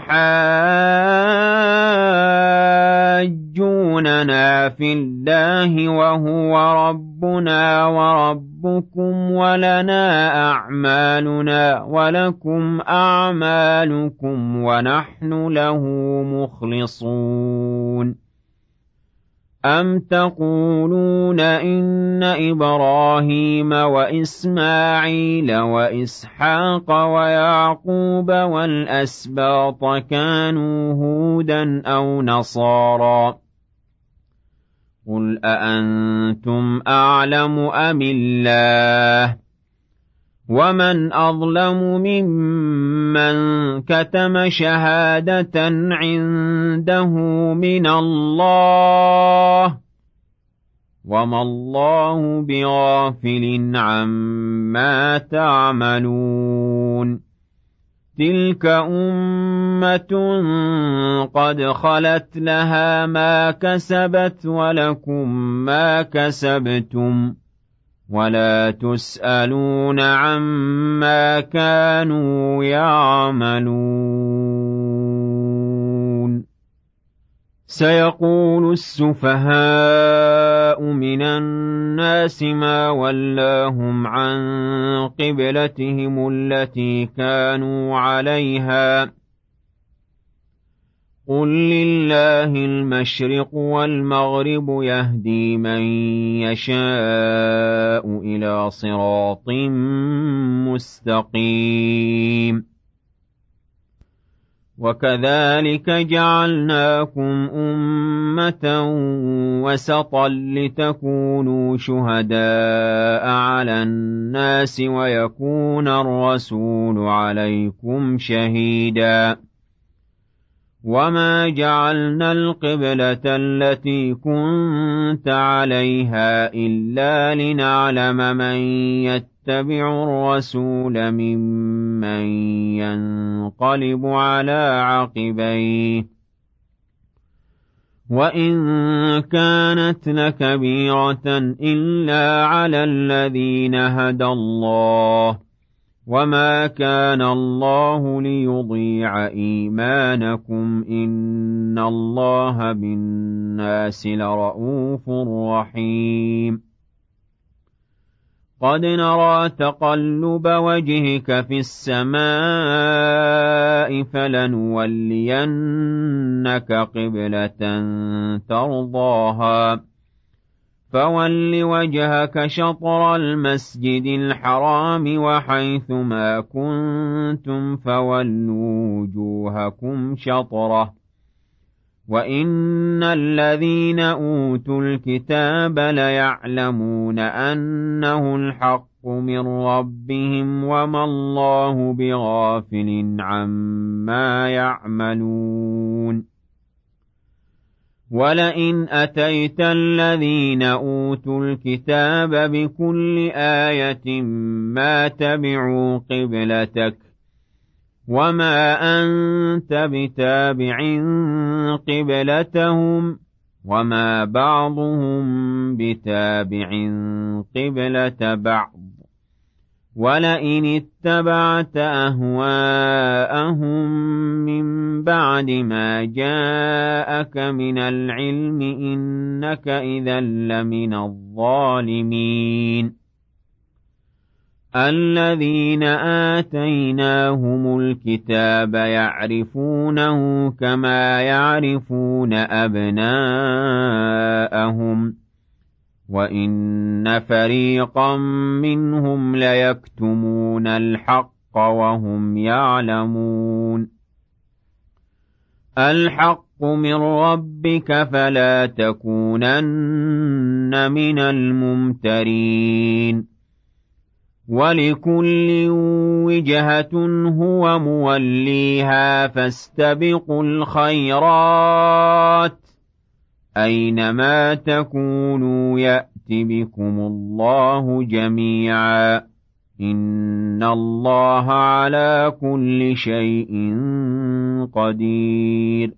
أَتُحَاجُّونَنَا فِي اللَّهِ وَهُوَ رَبُّنَا وَرَبُّكُمْ وَلَنَا أَعْمَالُنَا وَلَكُمْ أَعْمَالُكُمْ وَنَحْنُ لَهُ مُخْلِصُونَ أَمْ تَقُولُونَ إِنَّ إِبْرَاهِيمَ وَإِسْمَاعِيلَ وَإِسْحَاقَ وَيَعْقُوبَ وَالْأَسْبَاطَ كَانُوا هُودًا أَوْ نَصَارَىٰ قُلْ أَأَنتُمْ أَعْلَمُ أَمِ اللَّهُ وَمَنْ أَظْلَمُ مِمَّنْ كَتَمَ شَهَادَةً عِندَهُ مِنَ اللَّهِ وَمَا اللَّهُ بِغَافِلٍ عَمَّا تَعْمَلُونَ تِلْكَ أُمَّةٌ قَدْ خَلَتْ لَهَا مَا كَسَبَتْ وَلَكُمْ مَا كَسَبْتُمْ وَلَا تُسْأَلُونَ عَمَّا كَانُوا يَعْمَلُونَ سَيَقُولُ السُّفَهَاءُ مِنَ النَّاسِ مَا وَلَّاهُمْ عَن قِبْلَتِهِمُ الَّتِي كَانُوا عَلَيْهَا قُل لِّلَّهِ الْمَشْرِقُ وَالْمَغْرِبُ يَهْدِي مَن يَشَاءُ إِلَىٰ صِرَاطٍ مُّسْتَقِيمٍ وَكَذَٰلِكَ جَعَلْنَاكُمْ أُمَّةً وَسَطًا لِّتَكُونُوا شُهَدَاءَ عَلَى النَّاسِ وَيَكُونَ الرَّسُولُ عَلَيْكُمْ شَهِيدًا وَمَا جَعَلْنَا الْقِبْلَةَ الَّتِي كُنتَ عَلَيْهَا إِلَّا لِنَعْلَمَ مَن يَتَّبِعُ الرَّسُولَ مِمَّن يَنقَلِبُ عَلَىٰ عَقِبَيْهِ وَإِن كَانَتْ لَكَبِيرَةً إِلَّا عَلَى الَّذِينَ هَدَى اللَّهُ وَمَا كَانَ اللَّهُ لِيُضِيعَ إِيمَانَكُمْ إِنَّ اللَّهَ بِالنَّاسِ لَرَءُوفٌ رَّحِيمٌ قَدْ نَرَىٰ تَقَلُّبَ وَجْهِكَ فِي السَّمَاءِ فَلَنُوَلِّيَنَّكَ قِبْلَةً تَرْضَاهَا فَوَلِّ وَجْهَكَ شَطْرَ الْمَسْجِدِ الْحَرَامِ وَحَيْثُ مَا كُنتُمْ فَوَلُّوا وُجُوهَكُمْ شَطْرَهُ وَإِنَّ الَّذِينَ أُوتُوا الْكِتَابَ لَيَعْلَمُونَ أَنَّهُ الْحَقُّ مِن رَّبِّهِمْ وَمَا اللَّهُ بِغَافِلٍ عَمَّا يَعْمَلُونَ وَلَئِنْ أَتَيْتَ الَّذِينَ أُوتُوا الْكِتَابَ بِكُلِّ آيَةٍ مَا تَبِعُوا قِبْلَتَكَ وَمَا أَنتَ بِتَابِعٍ قِبْلَتَهُمْ وَمَا بَعْضُهُم بِتَابِعٍ قِبْلَةَ بَعْضٍ وَلَئِنِ اتَّبَعْتَ أَهْوَاءَهُم مِّن بَعْدِ مَا جَاءَكَ مِنَ الْعِلْمِ إِنَّكَ إِذًا لَّمِنَ الظَّالِمِينَ الَّذِينَ آتَيْنَاهُمُ الْكِتَابَ يَعْرِفُونَهُ كَمَا يَعْرِفُونَ أَبْنَاءَهُمْ وَإِنَّ فَرِيقًا مِّنْهُمْ لَيَكْتُمُونَ الْحَقَّ وَهُمْ يَعْلَمُونَ الْحَقُّ مِن رَّبِّكَ فَلَا تَكُونَنَّ مِنَ الْمُمْتَرِينَ وَلِكُلٍّ وِجْهَةٌ هُوَ مُوَلِّيهَا فَاسْتَبِقُوا الْخَيْرَاتِ أينما تكونوا يأت بكم الله جميعا إن الله على كل شيء قدير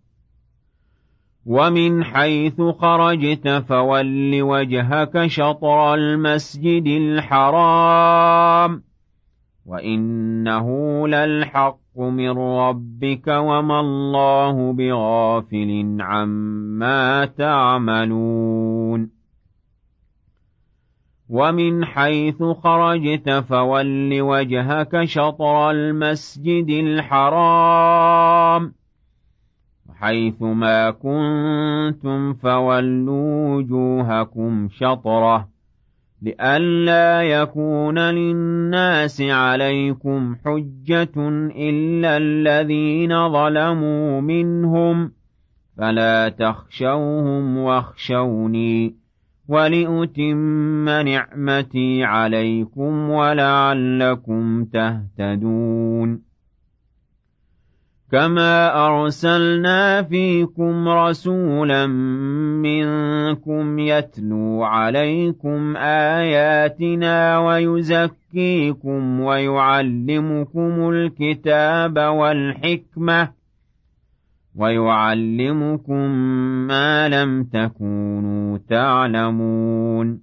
ومن حيث خرجت فول وجهك شطر المسجد الحرام وإنه للحق من ربك وما الله بغافل عما تعملون ومن حيث خرجت فول وجهك شطر المسجد الحرام حيث ما كنتم فولوا وجوهكم شطره لئلا يكون للناس عليكم حجة إلا الذين ظلموا منهم فلا تخشوهم واخشوني ولأتم نعمتي عليكم ولعلكم تهتدون كما أرسلنا فيكم رسولا منكم يتلو عليكم آياتنا ويزكيكم ويعلمكم الكتاب والحكمة ويعلمكم ما لم تكونوا تعلمون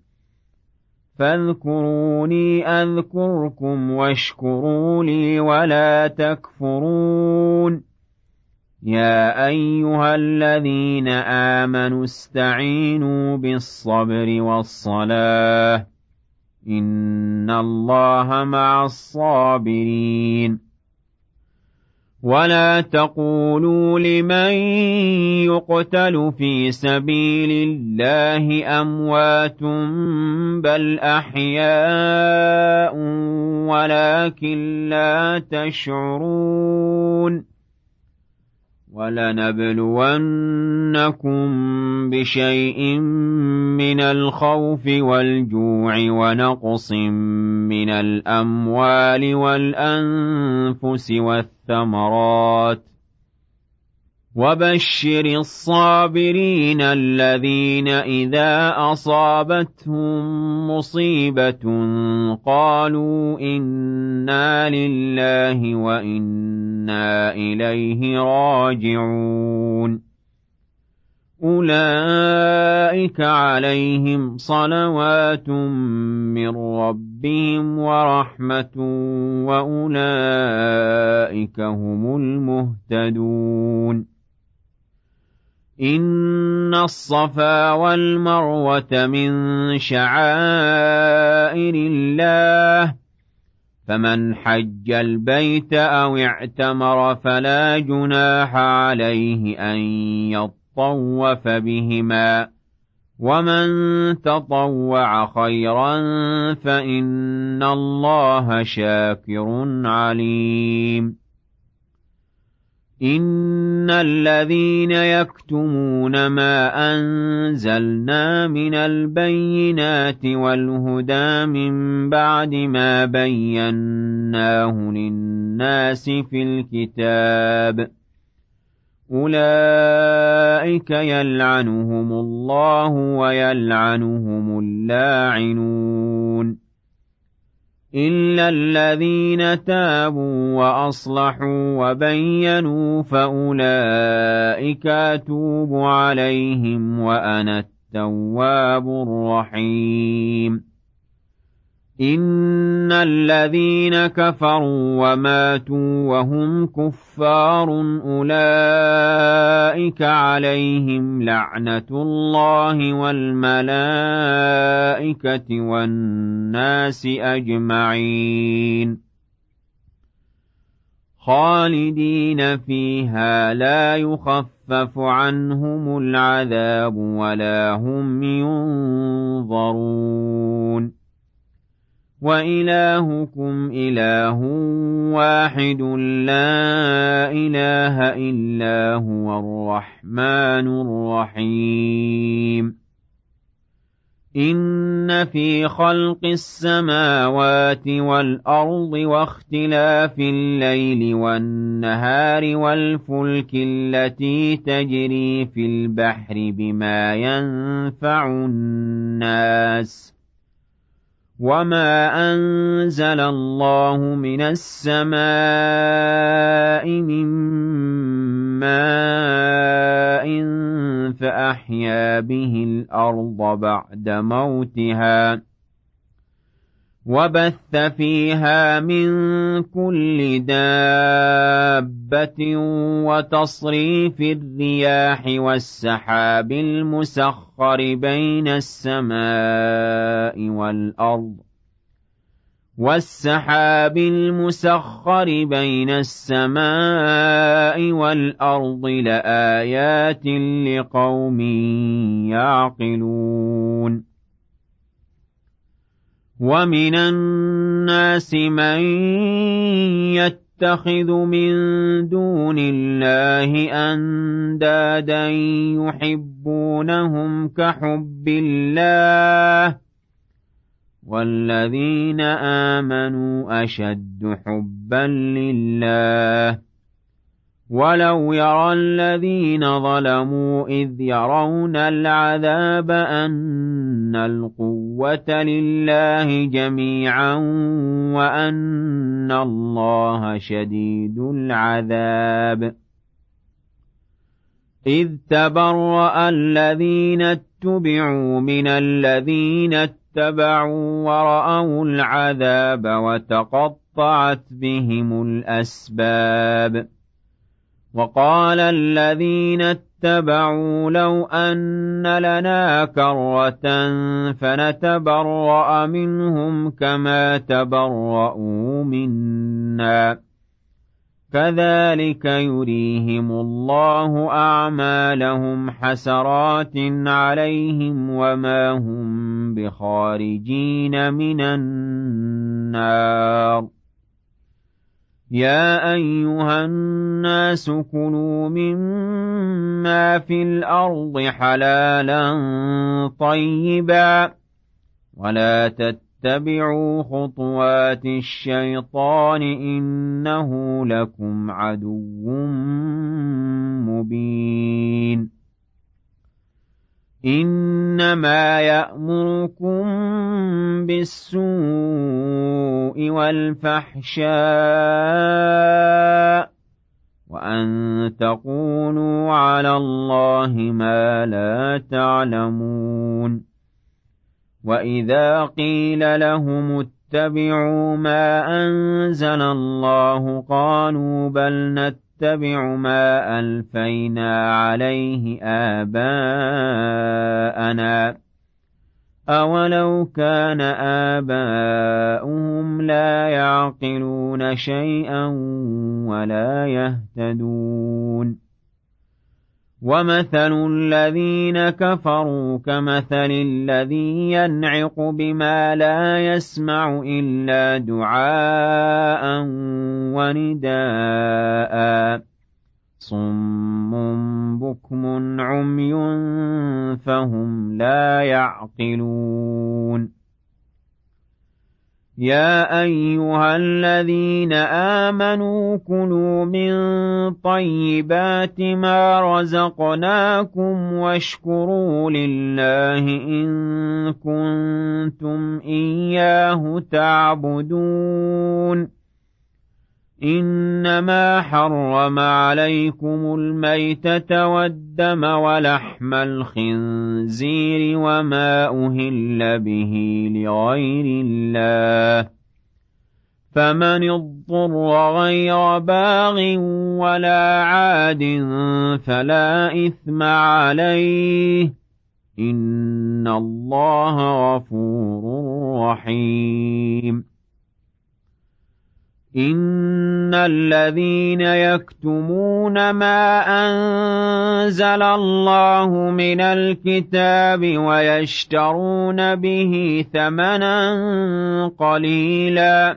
فاذكروني أذكركم واشكروا لي ولا تكفرون يا أيها الذين آمنوا استعينوا بالصبر والصلاة إن الله مع الصابرين ولا تقولوا لمن يقتل في سبيل الله أموات بل أحياء ولكن لا تشعرون ولنبلونكم بشيء من الخوف والجوع ونقص من الأموال والأنفس والثمرات وبشر الصابرين الذين إذا أصابتهم مصيبة قالوا إنا لله وإنا إليه راجعون أولئك عليهم صلوات من ربهم ورحمة وأولئك هم المهتدون إن الصفا والمروة من شعائر الله فمن حج البيت أو اعتمر فلا جناح عليه أن يطوف بهما ومن تطوع خيرا فإن الله شاكر عليم إن الذين يكتمون ما أنزلنا من البينات والهدى من بعد ما بيناه للناس في الكتاب أولئك يلعنهم الله ويلعنهم اللاعنون إلا الذين تابوا وأصلحوا وبينوا فأولئك أتوب عليهم وأنا التواب الرحيم إن الذين كفروا وماتوا وهم كفار أولئك عليهم لعنة الله والملائكة والناس أجمعين خالدين فيها لا يخفف عنهم العذاب ولا هم ينظرون وإلهكم إله واحد لا إله إلا هو الرحمن الرحيم إِنَّ فِي خَلْقِ السَّمَاوَاتِ وَالْأَرْضِ وَاخْتِلَافِ اللَّيْلِ وَالنَّهَارِ وَالْفُلْكِ الَّتِي تَجْرِي فِي الْبَحْرِ بِمَا يَنفَعُ النَّاسَ وَمَا أَنزَلَ اللَّهُ مِنَ السَّمَاءِ مِن مَّاءٍ فَأَحْيَا بِهِ الْأَرْضَ بَعْدَ مَوْتِهَا وَبَثَّ فِيهَا مِن كُلِّ دَابَّةٍ وَتَصْرِيفِ الرِّيَاحِ وَالسَّحَابِ الْمُسَخَّرِ بَيْنَ السَّمَاءِ وَالْأَرْضِ والسحاب المسخر بين السماء والأرض لآيات لقوم يعقلون ومن الناس من يتخذ من دون الله أندادا يحبونهم كحب الله والذين آمنوا أشد حبا لله ولو يرى الذين ظلموا إذ يرون العذاب أن القوة لله جميعا وأن الله شديد العذاب إذ تبرأ الذين اتبعوا من الذين اتبعوا ورأوا العذاب وتقطعت بهم الأسباب وقال الذين اتبعوا لو أن لنا كرة فنتبرأ منهم كما تبرأوا منا كذلك يريهم الله أعمالهم حسرات عليهم وما هم بخارجين من النار يا أيها الناس كلوا مما في الأرض حلالا طيبا ولا تتبعوا خطوات الشيطان إنه لكم عدو مبين إنما يأمركم بالسوء والفحشاء وأن تقولوا على الله ما لا تعلمون وإذا قيل لهم اتبعوا ما أنزل الله قالوا بل نتبع ما ألفينا عليه آباءنا أولو كان آباؤهم لا يعقلون شيئا ولا يهتدون ومثل الذين كفروا كمثل الذي ينعق بما لا يسمع إلا دعاء ونداء صم بكم عمي فهم لا يعقلون يا أيها الذين آمنوا كلوا من طيبات ما رزقناكم واشكروا لله إن كنتم إياه تعبدون إنما حرم عليكم الميتة والدم ولحم الخنزير وما أهل به لغير الله فمن اضطر غير باغ ولا عاد فلا إثم عليه إن الله غفور رحيم إن الذين يكتمون ما أنزل الله من الكتاب ويشترون به ثمنا قليلا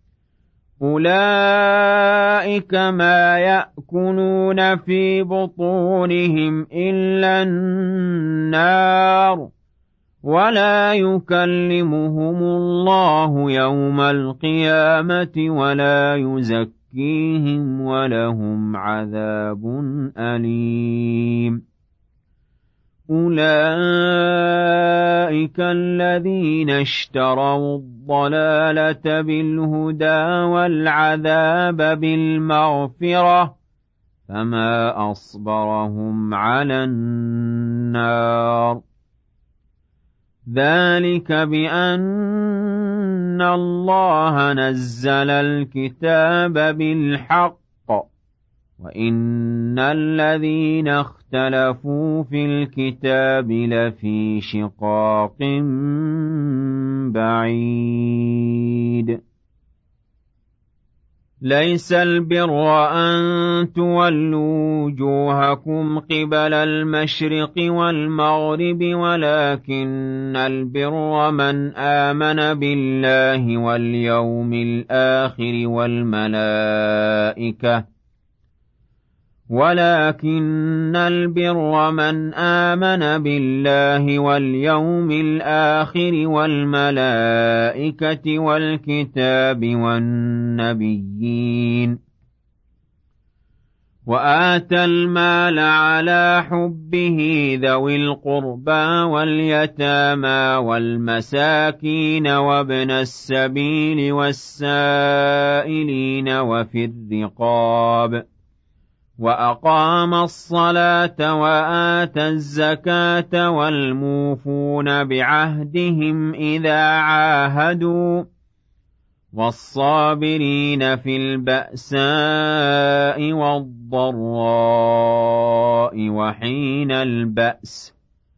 أولئك ما يأكلون في بطونهم إلا النار ولا يكلمهم الله يوم القيامة ولا يزكيهم ولهم عذاب أليم أولئك الذين اشتروا الضلالة بالهدى والعذاب بالمغفرة فما أصبرهم على النار ذلك بأن الله نزل الكتاب بالحق وإن الذين اختلفوا في الكتاب لفي شقاق بعيد ليس البر أن تولوا وجوهكم قبل المشرق والمغرب ولكن البر من آمن بالله واليوم الآخر والملائكة ولكن البر من آمن بالله واليوم الآخر والملائكة والكتاب والنبيين وآتى المال على حبه ذوي القربى واليتامى والمساكين وابن السبيل والسائلين وفي الرقاب وأقام الصلاة وآتى الزكاة والموفون بعهدهم إذا عاهدوا والصابرين في البأساء والضراء وحين البأس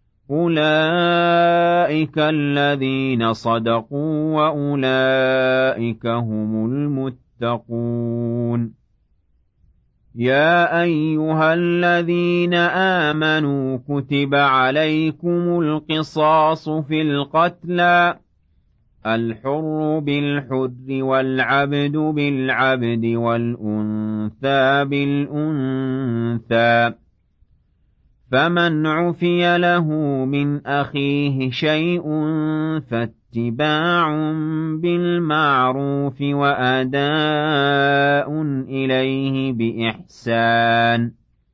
أولئك الذين صدقوا وأولئك هم المتقون يا أيها الذين آمنوا كتب عليكم القصاص في القتلى الحر بالحر والعبد بالعبد والأنثى بالأنثى فمن عفي له من أخيه شيء فاتباع بالمعروف وأداء إليه بإحسان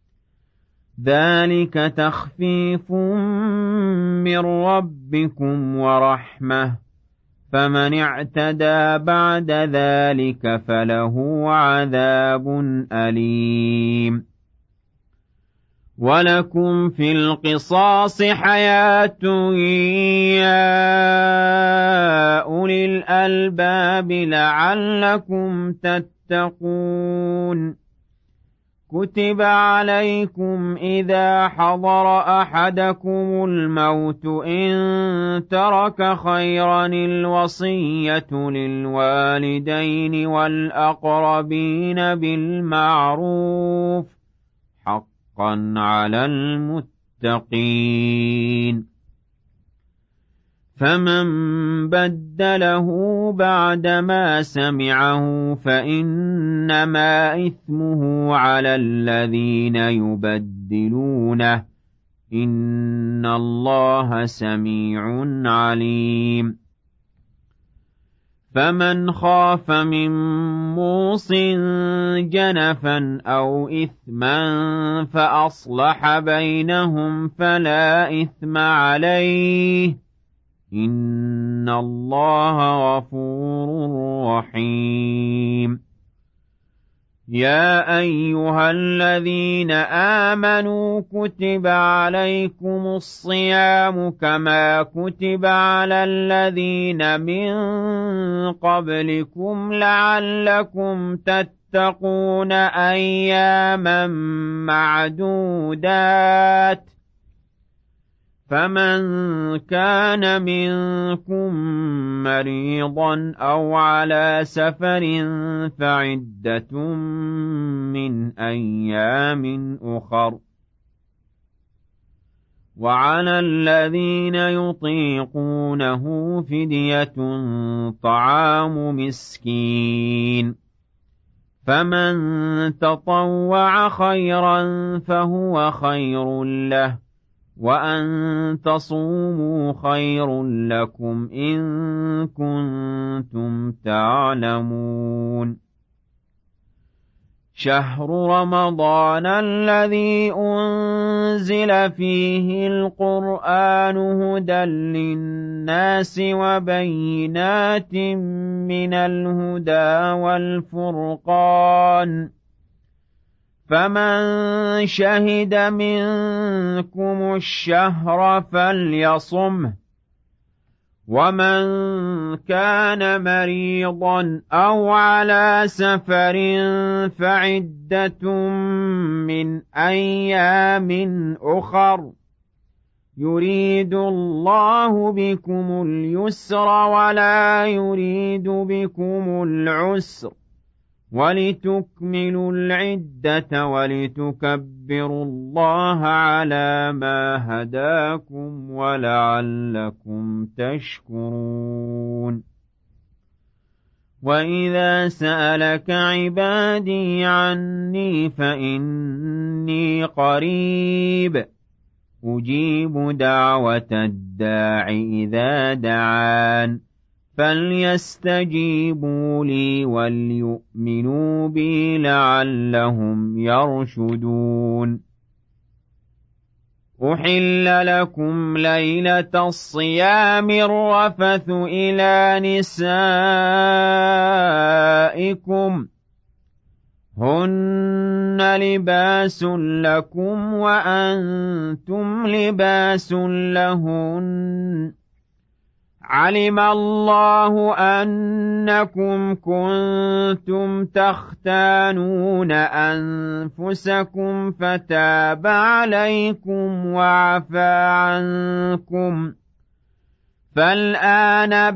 ذلك تخفيف من ربكم ورحمة فمن اعتدى بعد ذلك فله عذاب أليم ولكم في القصاص حياة يا أولي الألباب لعلكم تتقون كتب عليكم إذا حضر أحدكم الموت إن ترك خيرا الوصية للوالدين والأقربين بالمعروف حقا على المتقين فمن بدله بعدما سمعه فإنما إثمه على الذين يبدلونه إن الله سميع عليم فمن خاف من موص جنفا أو إثما فأصلح بينهم فلا إثم عليه إن الله غفور رحيم يا أيها الذين آمنوا كتب عليكم الصيام كما كتب على الذين من قبلكم لعلكم تتقون أياما معدودات فمن كان منكم مريضا أو على سفر فعدة من أيام أخر وعلى الذين يطيقونه فدية طعام مسكين فمن تطوع خيرا فهو خير له وأن تصوموا خير لكم إن كنتم تعلمون شهر رمضان الذي أنزل فيه القرآن هدى للناس وبينات من الهدى والفرقان فمن شهد منكم الشهر فليصمه ومن كان مريضا أو على سفر فعدة من أيام أخر يريد الله بكم اليسر ولا يريد بكم العسر ولتكملوا العدة ولتكبروا الله على ما هداكم ولعلكم تشكرون وإذا سألك عبادي عني فإني قريب أجيب دعوة الداع إذا دعان فليستجيبوا لي وليؤمنوا بي لعلهم يرشدون أحل لكم ليلة الصيام الرفث إلى نسائكم هن لباس لكم وأنتم لباس لهن علم الله أنكم كنتم تختانون أنفسكم فتاب عليكم وعفى عنكم فالآن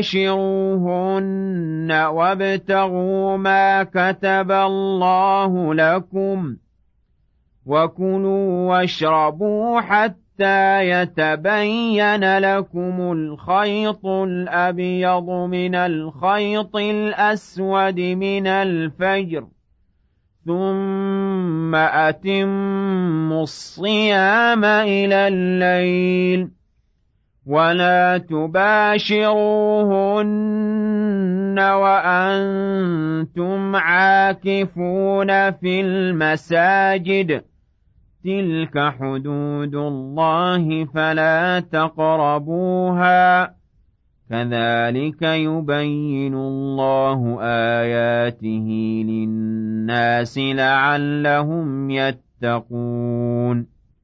باشروهن وابتغوا ما كتب الله لكم وكلوا واشربوا حتى حتى يتبين لكم الخيط الأبيض من الخيط الأسود من الفجر ثم أتموا الصيام إلى الليل ولا تباشروهن وأنتم عاكفون في المساجد تلك حدود الله فلا تقربوها كذلك يبين الله آياته للناس لعلهم يتقون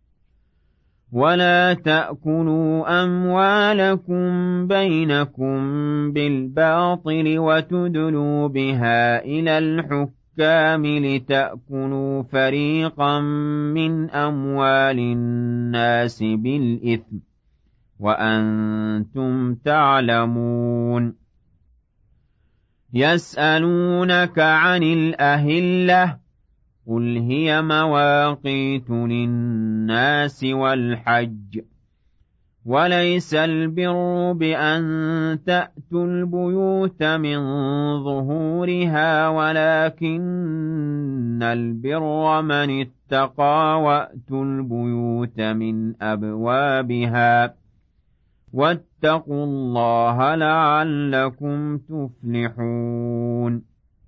ولا تأكلوا أموالكم بينكم بالباطل وتدلوا بها إلى الحكام لتأكلوا فريقا من أموال الناس بالإثم وأنتم تعلمون يسألونك عن الأهلة قل هي مواقيت للناس والحج وليس البر بأن تأتوا البيوت من ظهورها ولكن البر من اتقى وأتوا البيوت من أبوابها واتقوا الله لعلكم تفلحون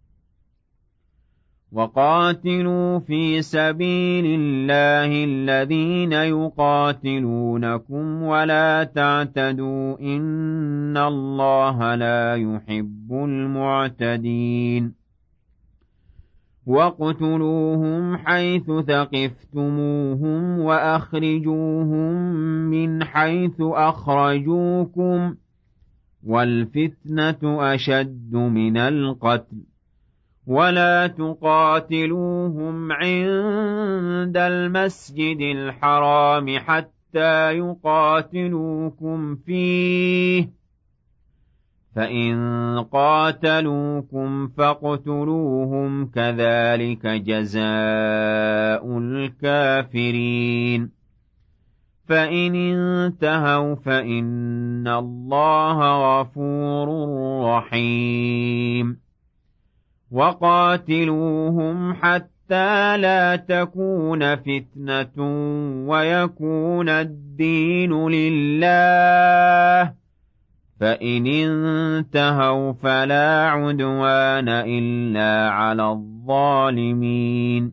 وقاتلوا في سبيل الله الذين يقاتلونكم ولا تعتدوا إن الله لا يحب المعتدين واقتلوهم حيث ثقفتموهم وأخرجوهم من حيث أخرجوكم والفتنة أشد من القتل ولا تقاتلوهم عند المسجد الحرام حتى يقاتلوكم فيه فإن قاتلوكم فاقتلوهم كذلك جزاء الكافرين فإن انتهوا فإن الله غفور رحيم وقاتلوهم حتى حتى لا تكون فتنة ويكون الدين لله، فإن انتهوا فلا عدوان إلا على الظالمين.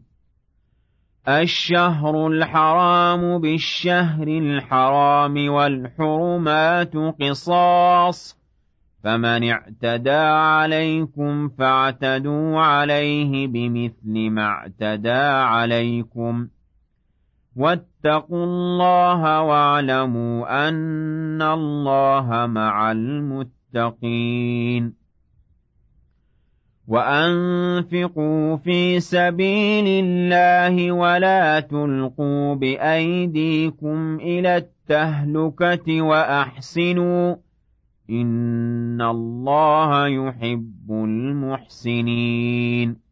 الشهر الحرام بالشهر الحرام والحرمات قصاص، فمن اعتدى عليكم فاعتدوا عليه بمثل ما اعتدى عليكم، واتقوا الله واعلموا أن الله مع المتقين. وأنفقوا في سبيل الله ولا تلقوا بأيديكم إلى التهلكة وأحسنوا إن الله يحب المحسنين.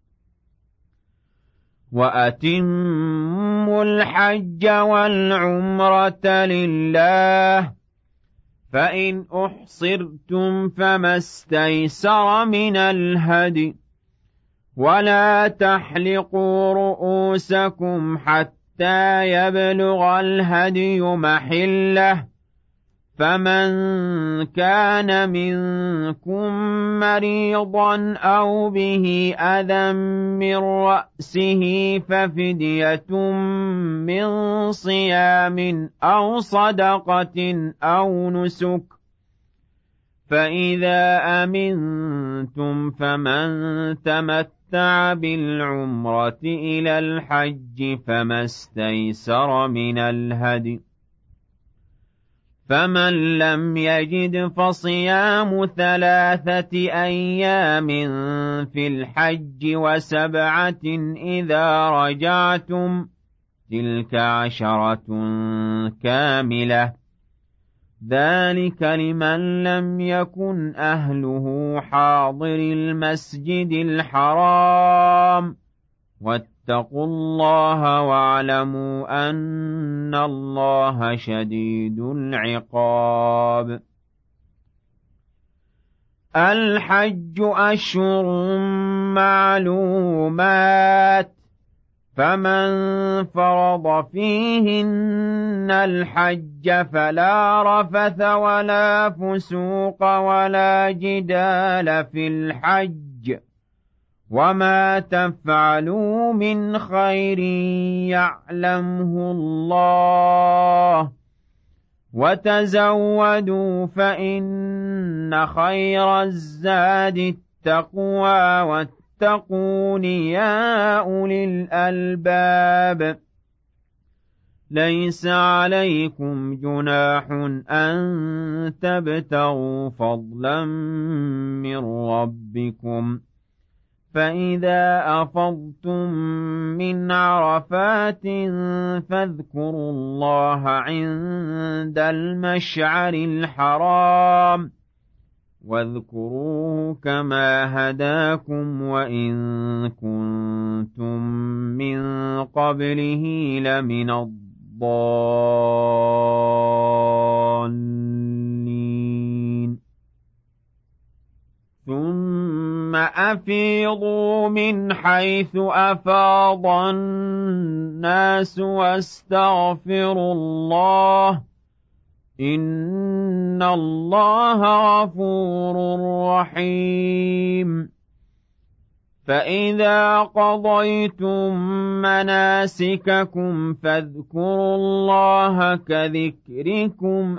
وأتموا الحج والعمرة لله، فإن أحصرتم فما استيسر من الهدي، ولا تحلقوا رؤوسكم حتى يبلغ الهدي محله، فمن كان منكم مريضا أو به أذى من رأسه ففدية من صيام أو صدقة أو نسك، فإذا أمنتم فمن تمتع بالعمرة إلى الحج فما استيسر من الهدي، فمن لم يجد فصيام ثلاثة أيام في الحج وسبعة إذا رجعتم، تلك عشرة كاملة، ذلك لمن لم يكن أهله حاضر المسجد الحرام. واتقوا الله واعلموا أن الله شديد العقاب. الحج أشهر معلومات، فمن فرض فيهن الحج فلا رفث ولا فسوق ولا جدال في الحج، وما تفعلوا من خير يعلمه الله، وتزودوا فإن خير الزاد التقوى، واتقون يا أولي الألباب. ليس عليكم جناح أن تبتغوا فضلا من ربكم، فإذا أفضتم من عرفات فاذكروا الله عند المشعر الحرام، واذكروه كما هداكم وإن كنتم من قبله لمن الضالين. ثم أفيضوا من حيث أفاض الناس واستغفروا الله إن الله غفور رحيم. فإذا قضيتم مناسككم فاذكروا الله كذكركم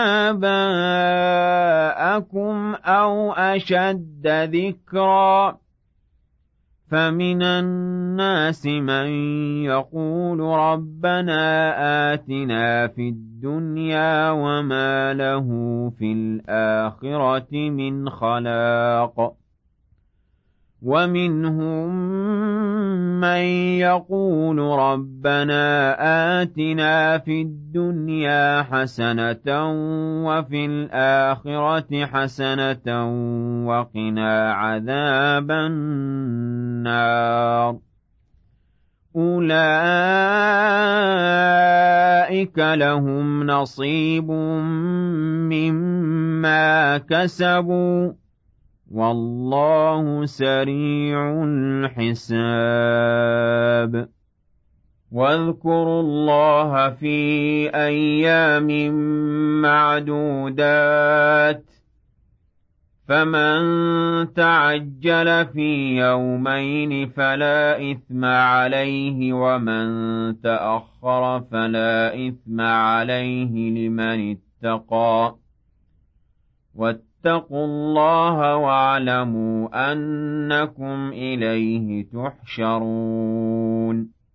آباءكم أو أشد ذكرا، فمن الناس من يقول ربنا آتنا في الدنيا وما له في الآخرة من خلاق، ومنهم من يقول ربنا آتنا في الدنيا حسنة وفي الآخرة حسنة وقنا عذاب النار. أولئك لهم نصيب مما كسبوا والله سريع الحساب واذكروا الله في أيام معدودات فمن تعجل في يومين فلا إثم عليه ومن تأخر فلا إثم عليه لمن اتقى واتقوا الله واعلموا أنكم إليه تحشرون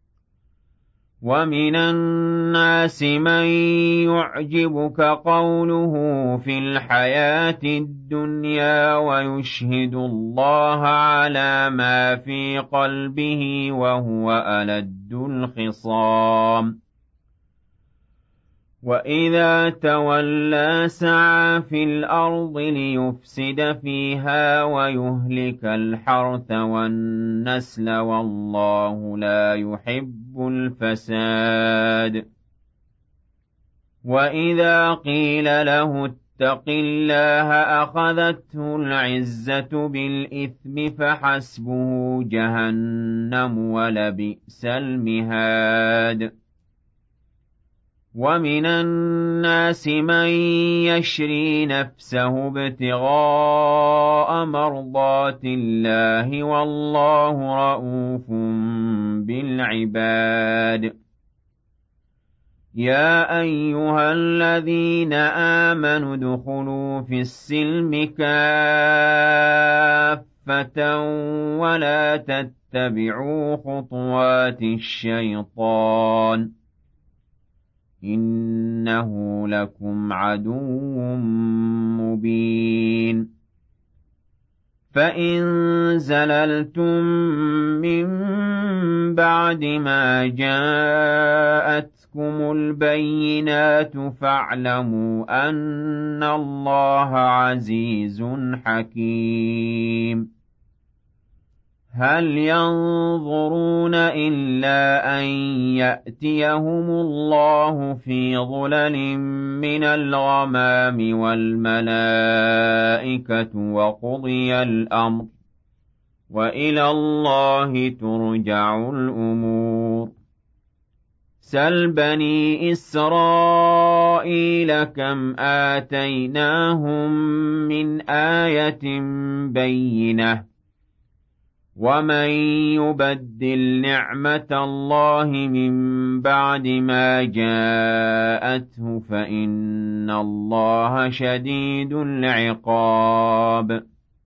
ومن الناس من يعجبك قوله في الحياة الدنيا ويشهد الله على ما في قلبه وهو ألد الخصام وإذا تولى سعى في الأرض ليفسد فيها ويهلك الحرث والنسل والله لا يحب الفساد وإذا قيل له اتق الله أخذته العزة بالإثم فحسبه جهنم ولبئس المهاد ومن الناس من يشري نفسه ابتغاء مرضات الله والله رءوف بالعباد يا أيها الذين آمنوا ادخلوا في السلم كافة ولا تتبعوا خطوات الشيطان إنه لكم عدو مبين فإن زللتم من بعد ما جاءتكم البينات فاعلموا أن الله عزيز حكيم هل ينظرون إلا أن يأتيهم الله في ظلل من الغمام والملائكة وقضي الأمر وإلى الله ترجع الأمور سل بني إسرائيل كم آتيناهم من آية بينة ومن يبدل نعمة الله من بعد ما جاءته فإن الله شديد العقاب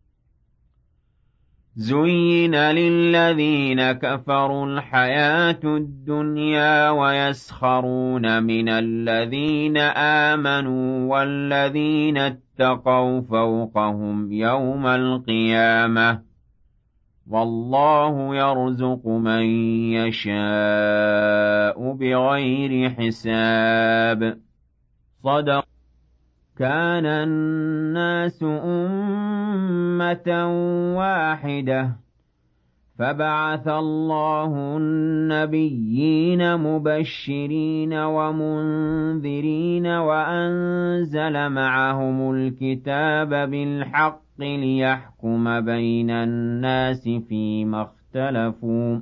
زين للذين كفروا الحياة الدنيا ويسخرون من الذين آمنوا والذين اتقوا فوقهم يوم القيامة والله يرزق من يشاء بغير حساب صدق كان الناس أمة واحدة فبعث الله النبيين مبشرين ومنذرين وأنزل معهم الكتاب بالحق ليحكم بين الناس فيما اختلفوا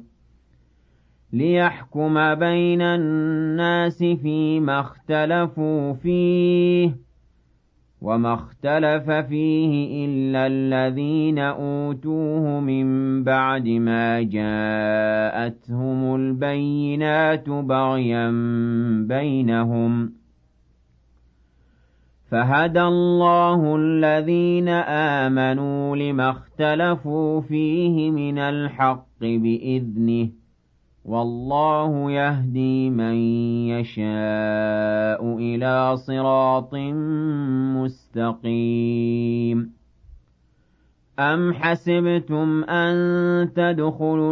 ليحكم بين الناس فيما اختلفوا فيه وما اختلف فيه إلا الذين أوتوه من بعد ما جاءتهم البينات بغيا بينهم فهدى الله الذين آمنوا لما اختلفوا فيه من الحق بإذنه والله يهدي من يشاء إلى صراط مستقيم أم حسبتم أن تدخلوا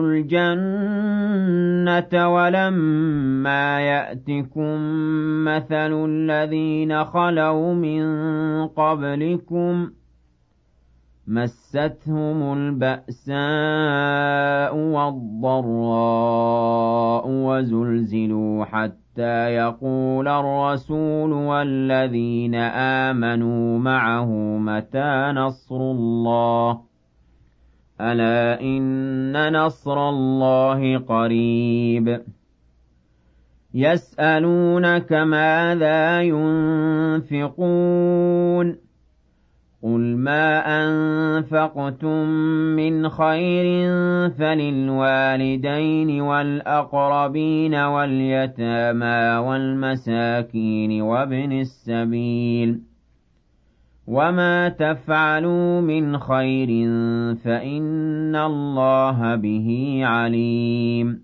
الجنة ولما يأتكم مثل الذين خلوا من قبلكم مستهم البأساء والضراء وزلزلوا حتى يقول الرسول والذين آمنوا معه متى نصر الله ألا إن نصر الله قريب يسألونك ماذا ينفقون قل ما أنفقتم من خير فللوالدين والأقربين واليتامى والمساكين وابن السبيل وما تفعلوا من خير فإن الله به عليم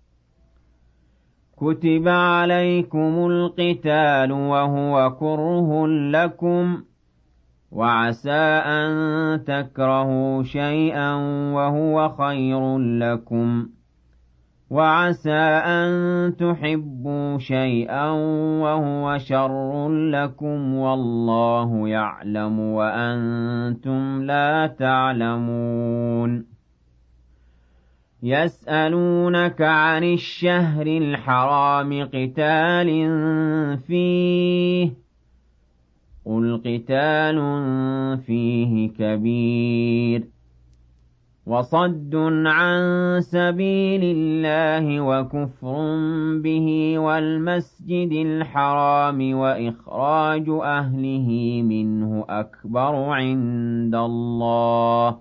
كتب عليكم القتال وهو كره لكم وعسى أن تكرهوا شيئا وهو خير لكم وعسى أن تحبوا شيئا وهو شر لكم والله يعلم وأنتم لا تعلمون يسألونك عن الشهر الحرام قتال فيه قل قتال فيه كبير وصد عن سبيل الله وكفر به والمسجد الحرام وإخراج أهله منه أكبر عند الله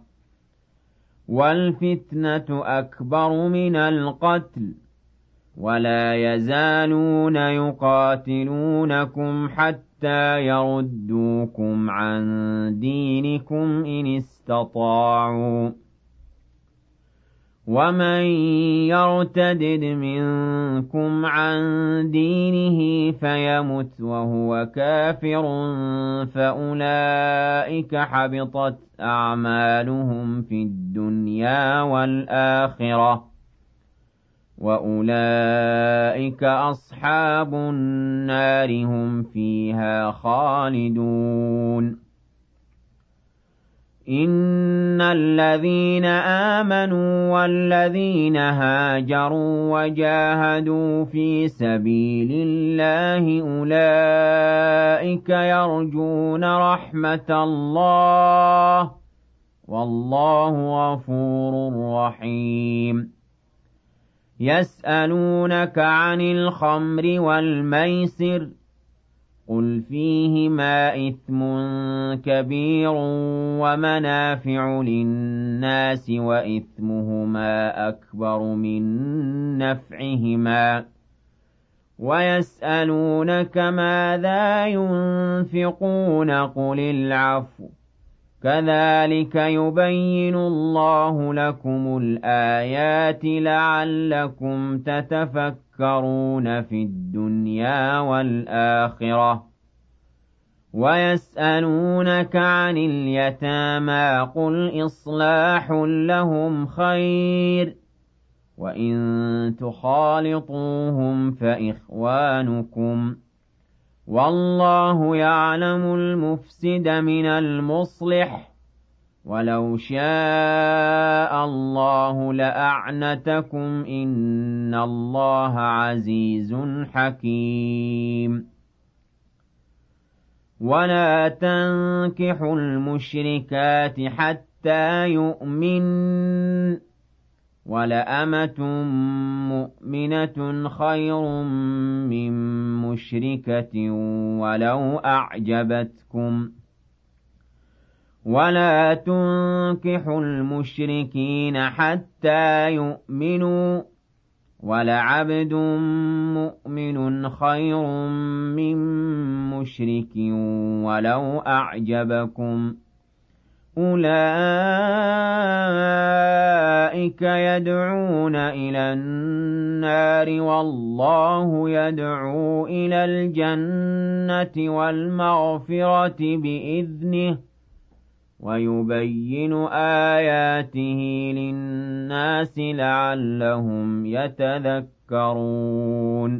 والفتنة أكبر من القتل ولا يزالون يقاتلونكم حتى يردوكم عن دينكم إن استطاعوا ومن يرتدد منكم عن دينه فيمت وهو كافر فأولئك حبطت أعمالهم في الدنيا والآخرة وأولئك أصحاب النار هم فيها خالدون إن الذين آمنوا والذين هاجروا وجاهدوا في سبيل الله أولئك يرجون رحمة الله والله غفور رحيم يسألونك عن الخمر والميسر قل فيهما إثم كبير ومنافع للناس وإثمهما أكبر من نفعهما ويسألونك ماذا ينفقون قل العفو كذلك يبين الله لكم الآيات لعلكم تتفكرون في الدنيا والآخرة ويسألونك عن اليتامى قل إصلاح لهم خير وإن تخالطوهم فإخوانكم والله يعلم المفسد من المصلح ولو شاء الله لأعنتكم إن الله عزيز حكيم ولا تنكحوا المشركات حتى يؤمنن ولأمة مؤمنة خير من مشركة ولو أعجبتكم ولا تنكحوا المشركين حتى يؤمنوا ولعبد مؤمن خير من مشرك ولو أعجبكم أولئك يدعون إلى النار والله يدعو إلى الجنة والمغفرة بإذنه ويبين آياته للناس لعلهم يتذكرون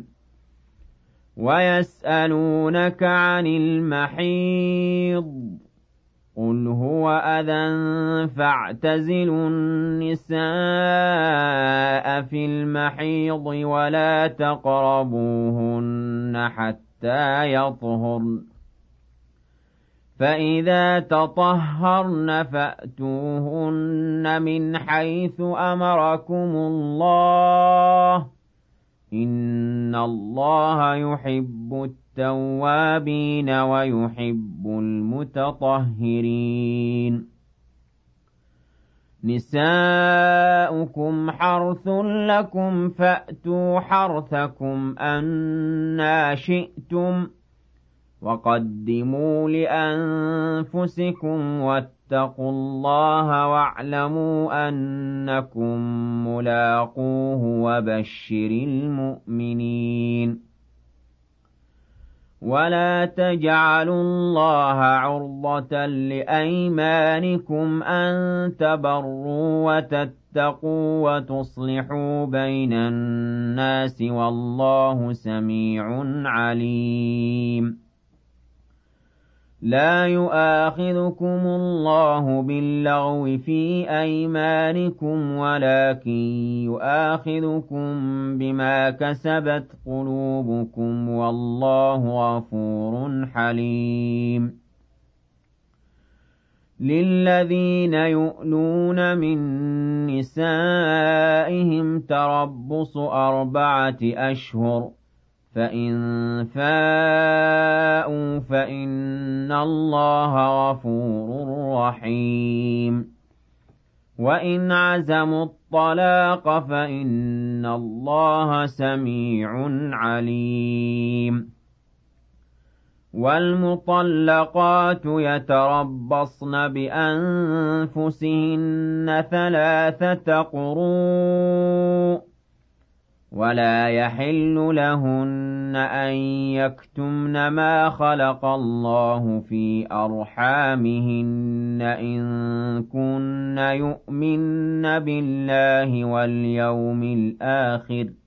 ويسألونك عن المحيض قُلْ هُوَ أَذًى فَاعْتَزِلُوا النِّسَاءَ فِي الْمَحِيضِ وَلَا تَقْرَبُوهُنَّ حَتَّىٰ يَطْهُرْنَ ۖ فَإِذَا تَطَهَّرْنَ فَأْتُوهُنَّ مِنْ حَيْثُ أَمَرَكُمُ اللَّهُ ۚ إِنَّ اللَّهَ يُحِبُّ التَّوَّابِينَ وَيُحِبُّ الْمُتَطَهِّرِينَ نِسَاؤُكُمْ حَرْثٌ لَّكُمْ فَأْتُوا حَرْثَكُمْ أَنَّىٰ شِئْتُمْ ۖ وَقَدِّمُوا لِأَنفُسِكُمْ وَاتَّقُوا اللَّهَ وَاعْلَمُوا أَنَّكُم مُّلَاقُوهُ ۗ وَبَشِّرِ الْمُؤْمِنِينَ وَلَا تَجْعَلُوا اللَّهَ عُرْضَةً لِّأَيْمَانِكُمْ أَن تَبَرُّوا وَتَتَّقُوا وَتُصْلِحُوا بَيْنَ النَّاسِ ۗ وَاللَّهُ سَمِيعٌ عَلِيمٌ لَا يُؤَاخِذُكُمُ اللَّهُ بِاللَّغْوِ فِي أَيْمَانِكُمْ وَلَٰكِن يُؤَاخِذُكُم بِمَا كَسَبَتْ قُلُوبُكُمْ ۗ وَاللَّهُ غَفُورٌ حَلِيمٌ لِّلَّذِينَ يُؤْلُونَ مِن نِّسَائِهِمْ تَرَبُّصُ أَرْبَعَةِ أَشْهُرٍ ۖ فَإِن فَاءُوا فَإِنَّ اللَّهَ غَفُورٌ رَّحِيمٌ وَإِنْ عَزَمُوا الطَّلَاقَ فَإِنَّ اللَّهَ سَمِيعٌ عَلِيمٌ وَالْمُطَلَّقَاتُ يَتَرَبَّصْنَ بِأَنفُسِهِنَّ ثَلَاثَةَ قُرُوءٍ ۚ وَلَا يَحِلُّ لَهُنَّ أَن يَكْتُمْنَ مَا خَلَقَ اللَّهُ فِي أَرْحَامِهِنَّ إِن كُنَّ يُؤْمِنَّ بِاللَّهِ وَالْيَوْمِ الْآخِرِ ۚ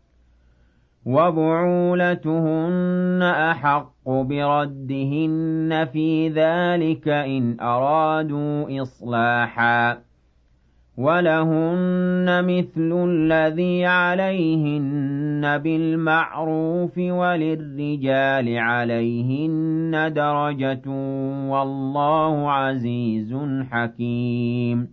وَبُعُولَتُهُنَّ أَحَقُّ بِرَدِّهِنَّ فِي ذَٰلِكَ إِنْ أَرَادُوا إِصْلَاحًا ۚ وَلَهُنَّ مِثْلُ الَّذِي عَلَيْهِنَّ بِالْمَعْرُوفِ ۚ وَلِلرِّجَالِ عَلَيْهِنَّ دَرَجَةٌ ۗ وَاللَّهُ عَزِيزٌ حَكِيمٌ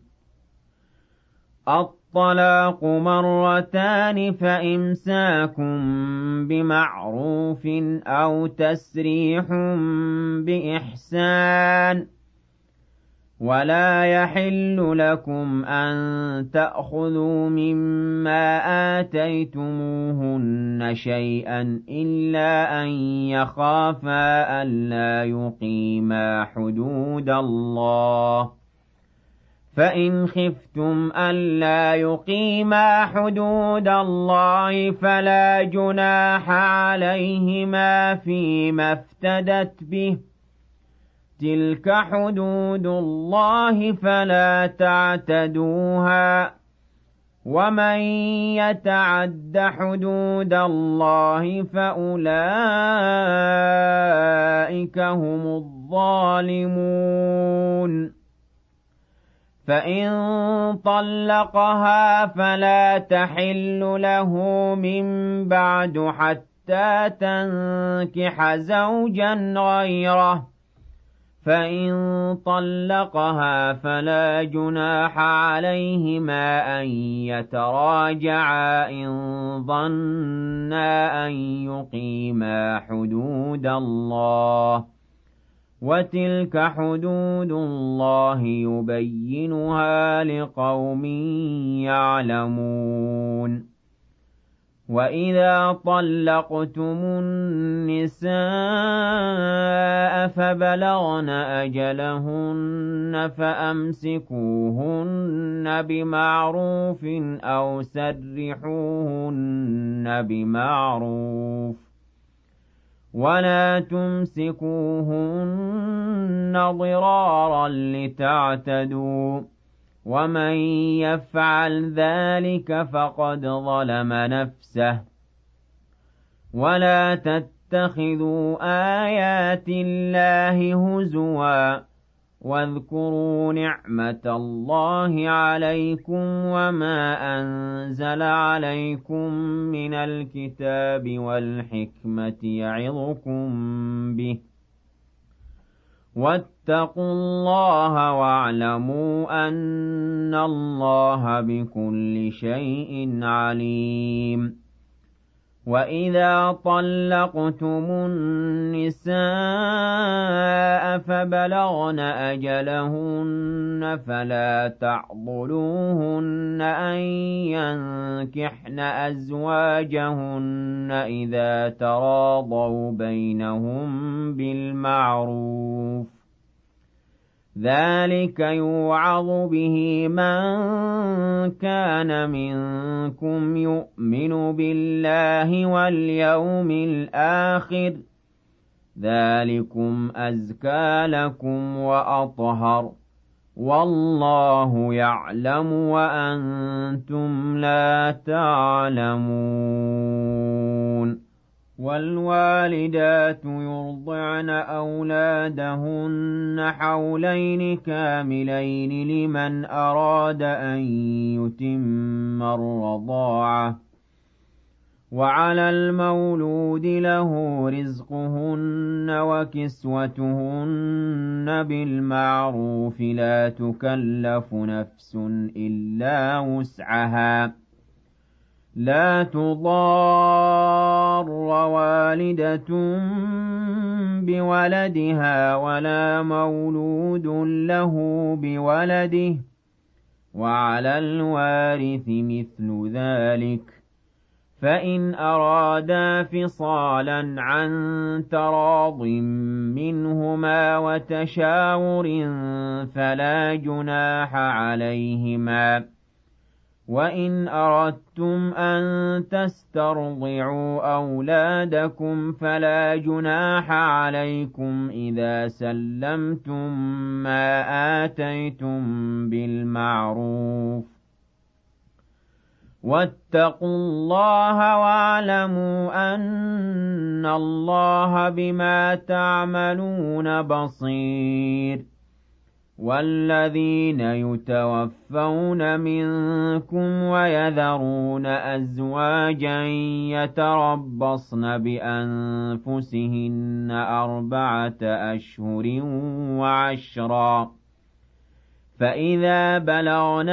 الطَّلَاقُ مَرَّتَانِ ۖ فَإِمْسَاكٌ بِمَعْرُوفٍ أَوْ تَسْرِيحٌ بِإِحْسَانٍ ۗ وَلَا يَحِلُّ لَكُمْ أَن تَأْخُذُوا مِمَّا آتَيْتُمُوهُنَّ شَيْئًا إِلَّا أَن يَخَافَا أَلَّا يُقِيمَا حُدُودَ اللَّهِ ۖ فَإِنْ خِفْتُمْ أَلَّا يُقِيمَا حُدُودَ اللَّهِ فَلَا جُنَاحَ عَلَيْهِمَا فِيمَا افْتَدَتْ بِهِ ۗ تِلْكَ حُدُودُ اللَّهِ فَلَا تَعْتَدُوهَا ۚ وَمَن يَتَعَدَّ حُدُودَ اللَّهِ فَأُولَٰئِكَ هُمُ الظَّالِمُونَ فَإِن طَلَّقَهَا فَلَا تَحِلُّ لَهُ مِن بَعْدُ حَتَّىٰ تَنكِحَ زَوْجًا غَيْرَهُ ۚ فَإِن طَلَّقَهَا فَلَا جُنَاحَ عَلَيْهِمَا أَن يَتَرَاجَعَا إِن ظَنَّا أَن يُقِيمَا حُدُودَ اللَّهِ ۗ وَتِلْكَ حُدُودُ اللَّهِ يُبَيِّنُهَا لِقَوْمٍ يَعْلَمُونَ وَإِذَا طَلَّقْتُمُ النِّسَاءَ فَبَلَغْنَ أَجَلَهُنَّ فَأَمْسِكُوهُنَّ بِمَعْرُوفٍ أَوْ سَرِّحُوهُنَّ بِمَعْرُوفٍ ۚ وَلَا تُمْسِكُوهُنَّ ضِرَارًا لِّتَعْتَدُوا ۚ وَمَن يَفْعَلْ ذَٰلِكَ فَقَدْ ظَلَمَ نَفْسَهُ ۚ وَلَا تَتَّخِذُوا آيَاتِ اللَّهِ هُزُوًا ۚ واذكروا نعمة الله عليكم وما أنزل عليكم من الكتاب والحكمة يعظكم به واتقوا الله واعلموا أن الله بكل شيء عليم. وإذا طلقتم النساء فبلغن أجلهن فلا تعضلوهن أن ينكحن أزواجهن إذا تراضوا بينهم بالمعروف ذلك يوعظ به من كان منكم يؤمن بالله واليوم الآخر ذلكم أزكى لكم وأطهر والله يعلم وأنتم لا تعلمون. والوالدات يرضعن أولادهن حولين كاملين لمن أراد أن يتم الرضاعة وعلى المولود له رزقهن وكسوتهن بالمعروف لا تكلف نفس إلا وسعها لا تضار والدة بولدها ولا مولود له بولده وعلى الوارث مثل ذلك فإن أرادا فصالا عن تراض منهما وتشاور فلا جناح عليهما. وإن أردتم أن تسترضعوا أولادكم فلا جناح عليكم إذا سلمتم ما آتيتم بالمعروف واتقوا الله واعلموا أن الله بما تعملون بصير. والذين يتوفون منكم ويذرون أزواجا يتربصن بأنفسهن أربعة أشهر وعشرا فإذا بلغن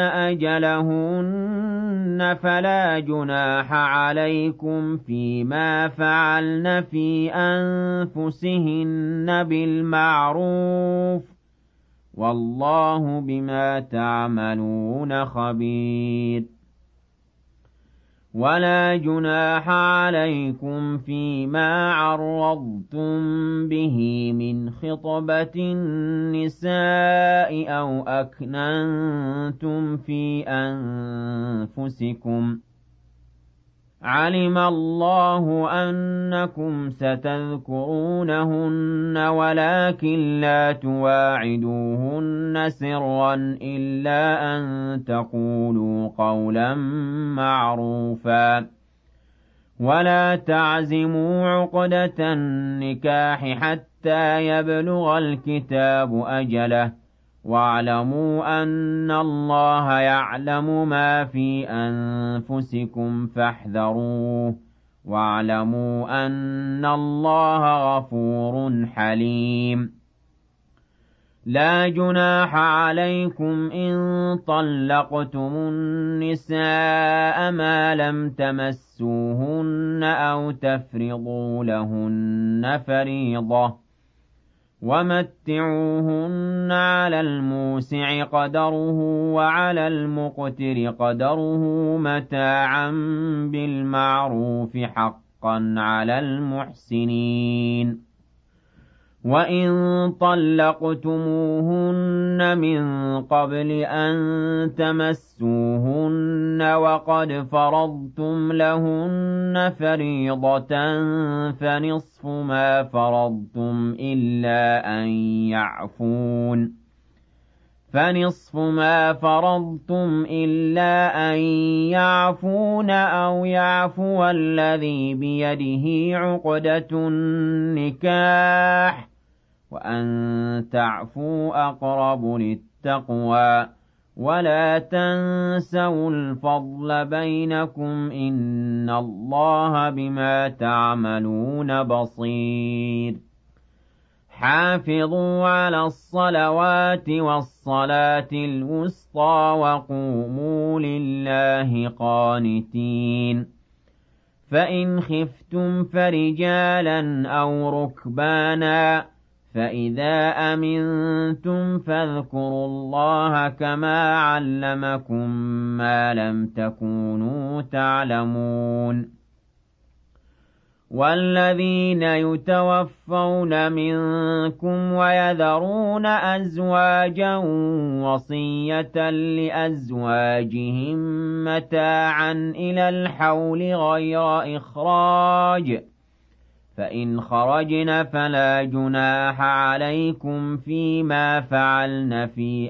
أجلهن فلا جناح عليكم فيما فعلن في أنفسهن بالمعروف والله بما تعملون خبير. ولا جناح عليكم فيما عرضتم به من خطبة النساء أو أكننتم في أنفسكم علم الله أنكم ستذكرونهن ولكن لا تواعدوهن سرا إلا أن تقولوا قولا معروفا ولا تعزموا عقدة النكاح حتى يبلغ الكتاب أجله واعلموا أن الله يعلم ما في أنفسكم فاحذروه واعلموا أن الله غفور حليم. لا جناح عليكم إن طلقتم النساء ما لم تمسوهن أو تفرضوا لهن فريضة ومتعوهن على الموسع قدره وعلى المقتر قدره متاعا بالمعروف حقا على المحسنين. وإن طلقتموهن من قبل أن تمسوهن وقد فرضتم لهن فريضة فنصف ما فرضتم إلا أن يعفون فنصف ما فرضتم إلا أن يعفون أو يعفو الذي بيده عقدة النكاح وأن تعفوا أقرب للتقوى ولا تنسوا الفضل بينكم إن الله بما تعملون بصير حافظوا على الصلوات والصلاة الوسطى وقوموا لله قانتين فإن خفتم فرجالا أو ركبانا فإذا أمنتم فاذكروا الله كما علمكم ما لم تكونوا تعلمون والذين يتوفون منكم ويذرون أزواجا وصية لأزواجهم متاعا إلى الحول غير إخراج فإن خرجن فلا جناح عليكم فيما فعلن في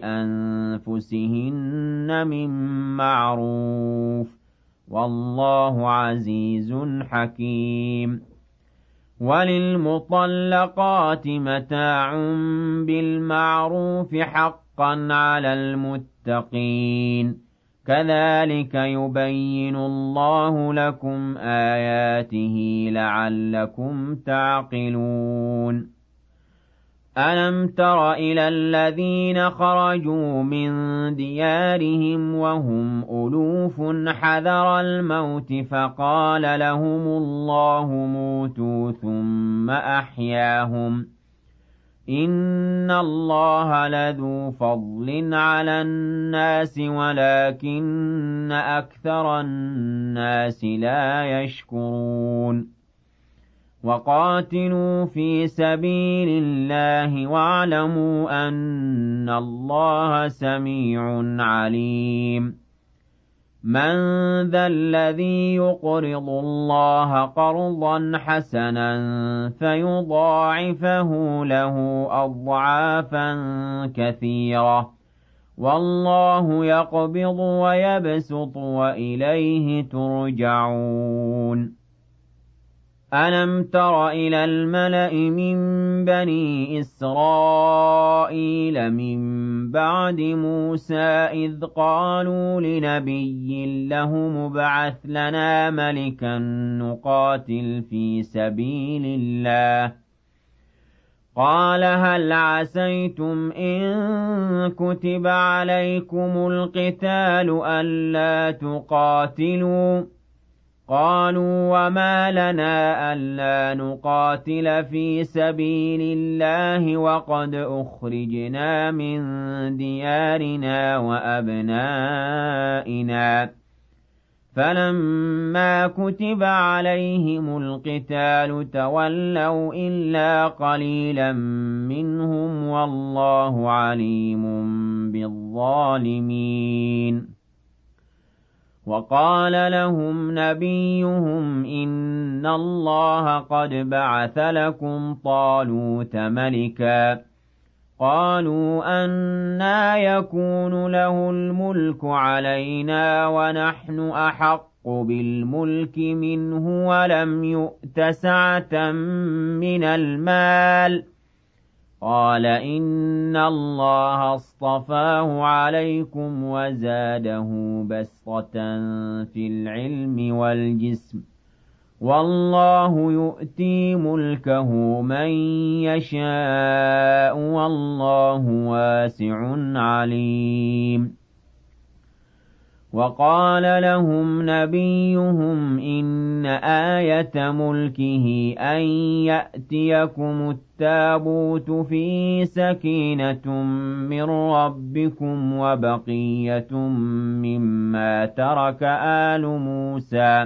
أنفسهن من معروف والله عزيز حكيم وللمطلقات متاع بالمعروف حقا على المتقين كذلك يبين الله لكم آياته لعلكم تعقلون ألم تر إلى الذين خرجوا من ديارهم وهم ألوف حذر الموت فقال لهم الله موتوا ثم أحياهم إن الله لذو فضل على الناس ولكن أكثر الناس لا يشكرون وقاتلوا في سبيل الله واعلموا أن الله سميع عليم من ذا الذي يقرض الله قرضا حسنا فيضاعفه له أضعافا كثيرة والله يقبض ويبسط وإليه ترجعون ألم تر إلى الملأ من بني إسرائيل من بعد موسى إذ قالوا لنبي له مبعث لنا ملكا نقاتل في سبيل الله قال هل عسيتم إن كتب عليكم القتال ألا تقاتلوا قالوا وما لنا ألا نقاتل في سبيل الله وقد أخرجنا من ديارنا وأبنائنا فلما كتب عليهم القتال تولوا إلا قليلا منهم والله عليم بالظالمين وقال لهم نبيهم إن الله قد بعث لكم طالوت ملكا قالوا أنى يكون له الملك علينا ونحن أحق بالملك منه ولم يؤت سعة من المال قال إن الله اصطفاه عليكم وزاده بسطة في العلم والجسم والله يؤتي ملكه من يشاء والله واسع عليم وقال لهم نبيهم إن آية ملكه أن يأتيكم التابوت فيه سكينة من ربكم وبقية مما ترك آل موسى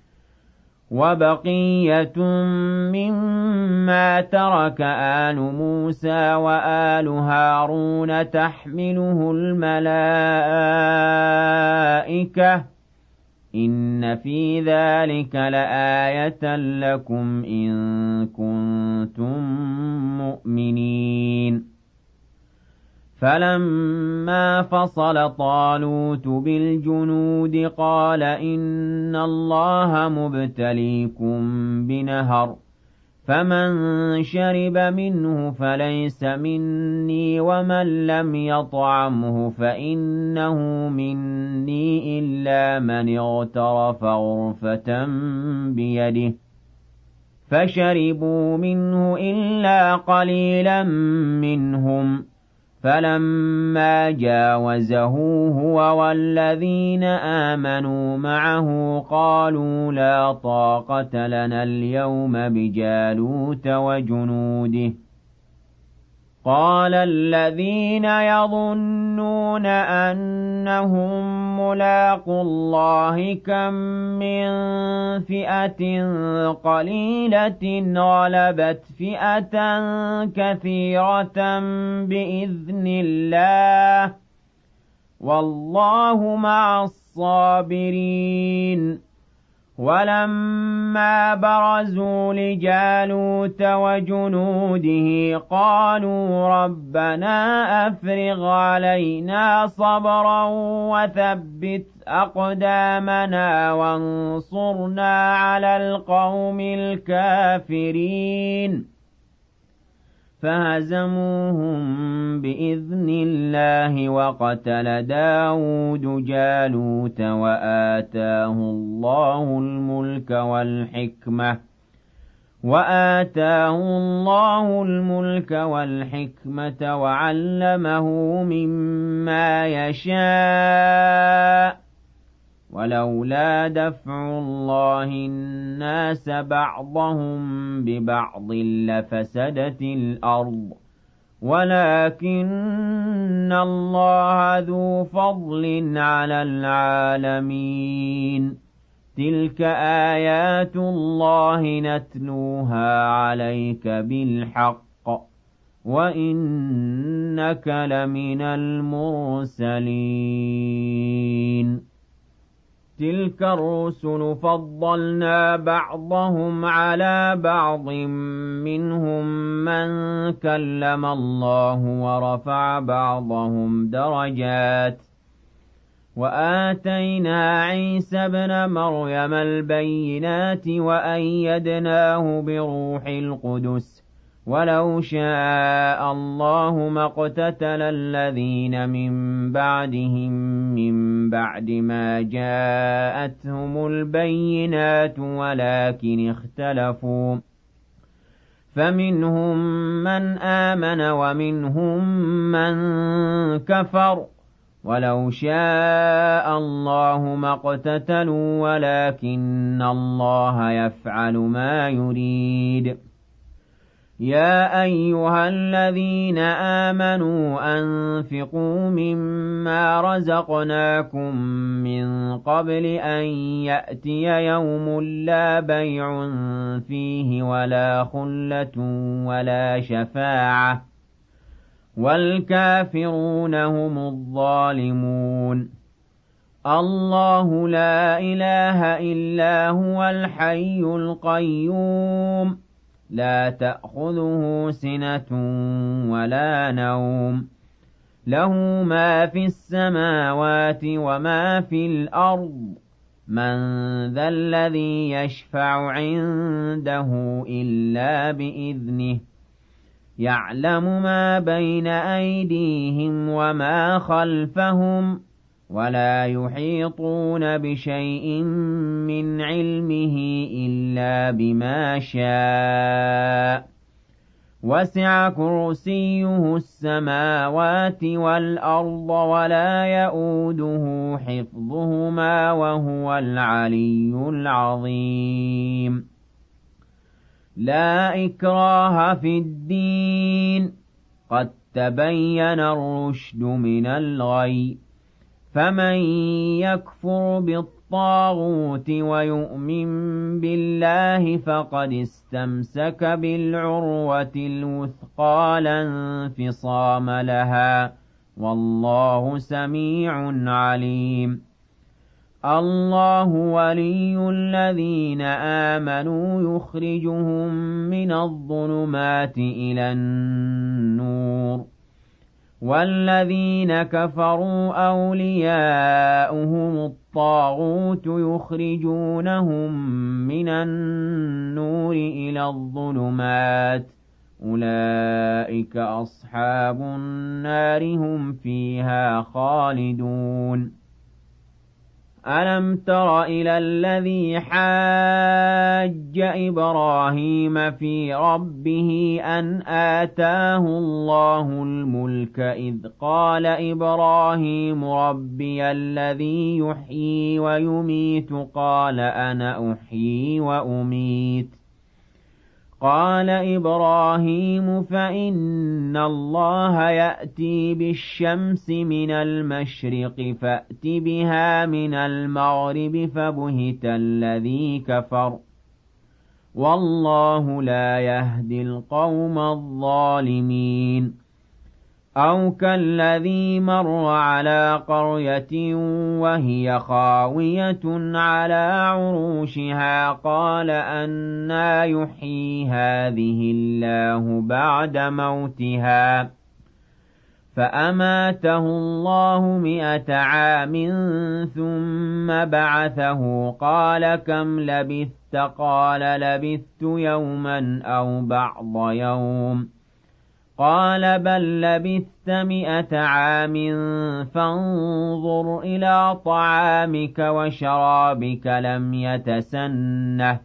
وبقية مما ترك آل موسى وآل هارون تحمله الملائكة إن في ذلك لآية لكم إن كنتم مؤمنين فلما فصل طالوت بالجنود قال إن الله مبتليكم بنهر فمن شرب منه فليس مني ومن لم يطعمه فإنه مني إلا من اغترف غرفة بيده فشربوا منه إلا قليلا منهم فلما جاوزه هو والذين آمنوا معه قالوا لا طاقة لنا اليوم بجالوت وجنوده قال الذين يظنون أنهم ملاقو الله كم من فئة قليلة غلبت فئة كثيرة بإذن الله والله مع الصابرين ولما برزوا لجالوت وجنوده قالوا ربنا أفرغ علينا صبرا وثبت أقدامنا وانصرنا على القوم الكافرين فهزموهم بإذن الله وقتل داود جالوت وآتاه الله الملك والحكمة وآتاه الله الملك والحكمة وعلمه مما يشاء ولولا دفع الله الناس بعضهم ببعض لفسدت الأرض ولكن الله ذو فضل على العالمين تلك آيات الله نتلوها عليك بالحق وإنك لمن المرسلين تلك الرسل فضلنا بعضهم على بعض منهم من كلم الله ورفع بعضهم درجات وآتينا عيسى ابن مريم البينات وأيدناه بروح القدس ولو شاء الله ما اقتتل الذين من بعدهم من بعد ما جاءتهم البينات ولكن اختلفوا فمنهم من آمن ومنهم من كفر ولو شاء الله ما اقتتلوا ولكن الله يفعل ما يريد يا أيها الذين آمنوا أنفقوا مما رزقناكم من قبل أن يأتي يوم لا بيع فيه ولا خلة ولا شفاعة والكافرون هم الظالمون الله لا إله إلا هو الحي القيوم لا تأخذه سنة ولا نوم له ما في السماوات وما في الأرض من ذا الذي يشفع عنده إلا بإذنه يعلم ما بين أيديهم وما خلفهم ولا يحيطون بشيء من علمه إلا بما شاء وسع كرسيه السماوات والأرض ولا يئوده حفظهما وهو العلي العظيم لا إكراه في الدين قد تبين الرشد من الغي فمن يكفر بالطاغوت ويؤمن بالله فقد استمسك بالعروة الوثقى لا انفصام لها والله سميع عليم الله ولي الذين آمنوا يخرجهم من الظلمات إلى النور وَالَّذِينَ كَفَرُوا أَوْلِيَاؤُهُمُ الطَّاغُوتُ يُخْرِجُونَهُم مِّنَ النُّورِ إِلَى الظُّلُمَاتِ ۗ أُولَٰئِكَ أَصْحَابُ النَّارِ ۖ هُمْ فِيهَا خَالِدُونَ أَلَمْ تَرَ إِلَى الَّذِي حَاجَّ إِبْرَاهِيمَ فِي رَبِّهِ أَنْ آتَاهُ اللَّهُ الْمُلْكَ إِذْ قَالَ إِبْرَاهِيمُ رَبِّيَ الَّذِي يُحْيِي وَيُمِيتُ قَالَ أَنَا أُحْيِي وَأُمِيتُ قَالَ إِبْرَاهِيمُ فَإِنَّ اللَّهَ يَأْتِي بِالشَّمْسِ مِنَ الْمَشْرِقِ فَأْتِ بِهَا مِنَ الْمَغْرِبِ فَبُهِتَ الَّذِي كَفَرَ وَاللَّهُ لَا يَهْدِي الْقَوْمَ الظَّالِمِينَ أَوْ كَالَّذِي مَرَّ عَلَىٰ قَرْيَةٍ وَهِيَ خَاوِيَةٌ عَلَىٰ عُرُوشِهَا قَالَ أَنَّىٰ يُحْيِي هَٰذِهِ اللَّهُ بَعْدَ مَوْتِهَا فَأَمَاتَهُ اللَّهُ مِائَةَ عَامٍ ثُمَّ بَعَثَهُ قَالَ كَمْ لَبِثْتَ قَالَ لَبِثْتُ يَوْمًا أَوْ بَعْضَ يَوْمٍ قَالَ بَل لَّبِثْتَ مِائَةَ عَامٍ فَانظُرْ إِلَىٰ طَعَامِكَ وَشَرَابِكَ لَمْ يَتَسَنَّهْ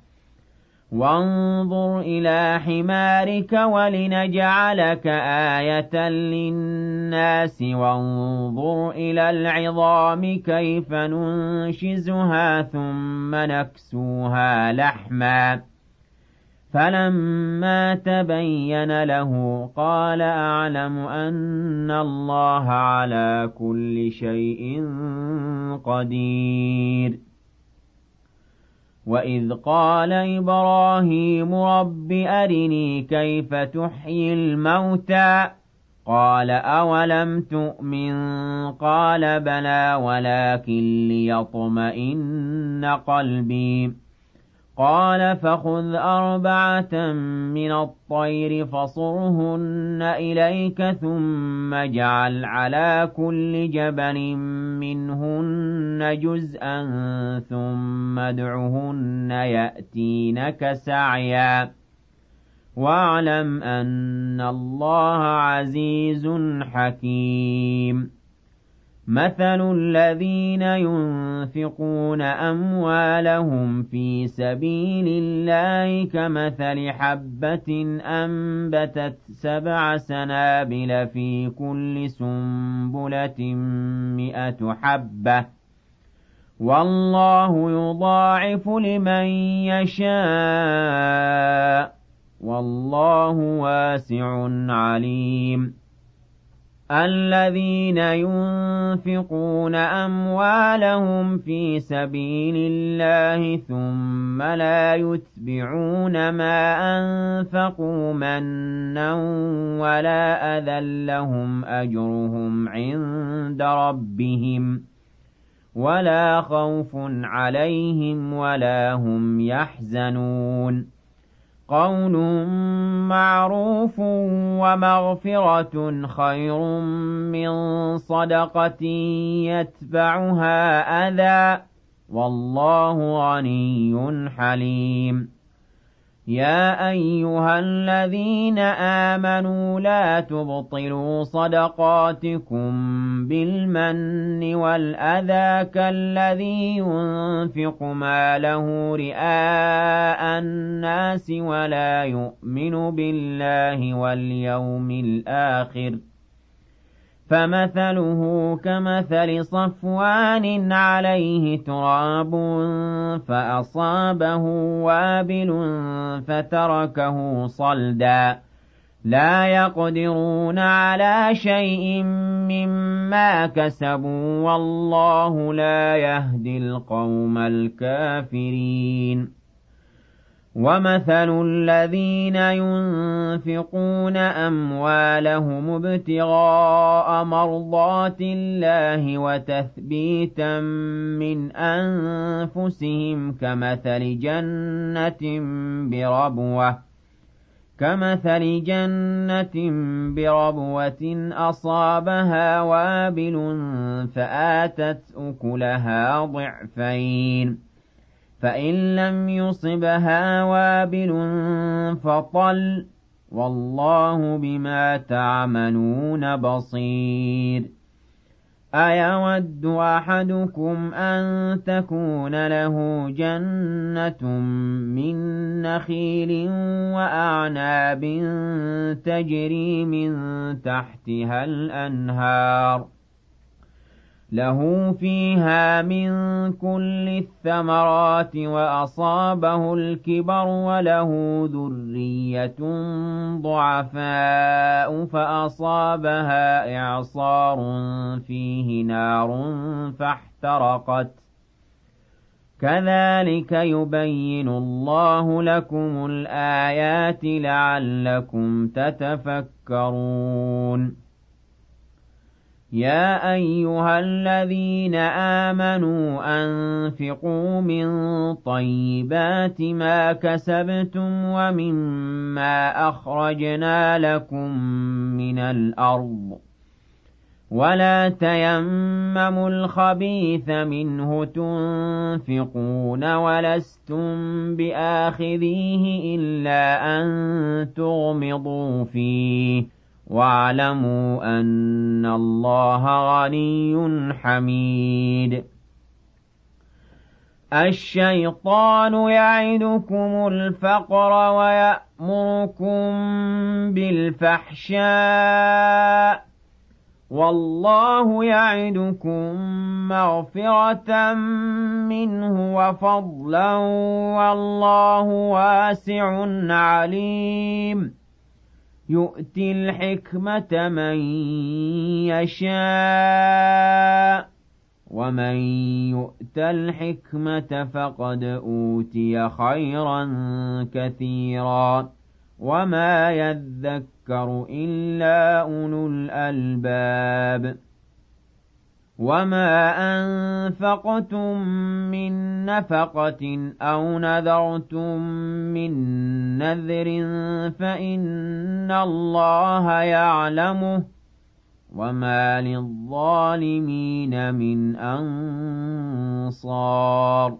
وَانظُرْ إِلَىٰ حِمَارِكَ وَلِنَجْعَلَكَ آيَةً لِّلنَّاسِ وَانظُرْ إِلَى الْعِظَامِ كَيْفَ نُنشِزُهَا ثُمَّ نَكْسُوهَا لَحْمًا فَلَمَّا تَبَيَّنَ لَهُ قَالَ أَعْلَمُ أَنَّ اللَّهَ عَلَىٰ كُلِّ شَيْءٍ قَدِيرٌ وَإِذْ قَالَ إِبْرَاهِيمُ رَبِّ أَرِنِي كَيْفَ تُحْيِي الْمَوْتَىٰ قَالَ أَوَلَمْ تُؤْمِن قَالَ بَلَىٰ وَلَٰكِن لِّيَطْمَئِنَّ قَلْبِي قَالَ فَخُذْ أَرْبَعَةً مِّنَ الطَّيْرِ فَصُرْهُنَّ إِلَيْكَ ثُمَّ اجْعَلْ عَلَىٰ كُلِّ جَبَلٍ مِّنْهُنَّ جُزْءًا ثُمَّ ادْعُهُنَّ يَأْتِينَكَ سَعْيًا وَاعْلَمْ أَنَّ اللَّهَ عَزِيزٌ حَكِيمٌ مَثَلُ الَّذِينَ يُنفِقُونَ أَمْوَالَهُمْ فِي سَبِيلِ اللَّهِ كَمَثَلِ حَبَّةٍ أَنبَتَتْ سَبْعَ سَنَابِلَ في كُلِّ سُنبُلَةٍ مِّائَةُ حَبَّةٍ وَاللَّهُ يُضَاعِفُ لِمَن يَشَاءُ وَاللَّهُ وَاسِعٌ عَلِيمٌ الَّذِينَ يُنفِقُونَ أَمْوَالَهُمْ فِي سَبِيلِ اللَّهِ ثُمَّ لَا يُتْبِعُونَ مَا أَنفَقُوا مَنًّا وَلَا أَذًى لَّهُمْ أَجْرُهُمْ عِندَ رَبِّهِمْ وَلَا خَوْفٌ عَلَيْهِمْ وَلَا هُمْ يَحْزَنُونَ قَوْلٌ مَّعْرُوفٌ وَمَغْفِرَةٌ خَيْرٌ مِّن صَدَقَةٍ يَتْبَعُهَا أَذًى وَاللَّهُ غَنِيٌّ حَلِيمٌ يَا أَيُّهَا الَّذِينَ آمَنُوا لَا تُبْطِلُوا صَدَقَاتِكُم بِالْمَنِّ وَالْأَذَىٰ كَالَّذِي يُنفِقُ مَالَهُ رِئَاءَ النَّاسِ وَلَا يُؤْمِنُ بِاللَّهِ وَالْيَوْمِ الْآخِرِ فَمَثَلُهُ كَمَثَلِ صَفْوَانٍ عَلَيْهِ تُرَابٌ فَأَصَابَهُ وَابِلٌ فَتَرَكَهُ صَلْدًا لَّا يَقْدِرُونَ عَلَىٰ شَيْءٍ مِّمَّا كَسَبُوا وَاللَّهُ لَا يَهْدِي الْقَوْمَ الْكَافِرِينَ وَمَثَلُ الَّذِينَ يُنفِقُونَ أَمْوَالَهُمُ ابْتِغَاءَ مَرْضَاتِ اللَّهِ وَتَثْبِيتًا مِّنْ أَنفُسِهِمْ كَمَثَلِ جَنَّةٍ بِرَبْوَةٍ كمثل جنة بربوة أصابها وابل فآتت أكلها ضعفين فإن لم يصبها وابل فطل والله بما تعملون بصير أيود أحدكم أن تكون له جنة من نخيل وأعناب تجري من تحتها الأنهار له فيها من كل الثمرات وأصابه الكبر وله ذرية ضعفاء فأصابها إعصار فيه نار فاحترقت كذلك يبين الله لكم الآيات لعلكم تتفكرون يا أيها الذين آمنوا أنفقوا من طيبات ما كسبتم ومما أخرجنا لكم من الأرض ولا تيمموا الخبيث منه تنفقون ولستم بآخذيه إلا أن تغمضوا فيه واعلموا أن الله غني حميد الشيطان يعدكم الفقر ويأمركم بالفحشاء والله يعدكم مغفرة منه وفضلا والله واسع عليم يؤتي الحكمة من يشاء ومن يؤت الحكمة فقد أوتي خيرا كثيرا وما يذكر إلا أولو الألباب وما أنفقتم من نفقة أو نذرتم من نذر فإن الله يعلمه وما للظالمين من أنصار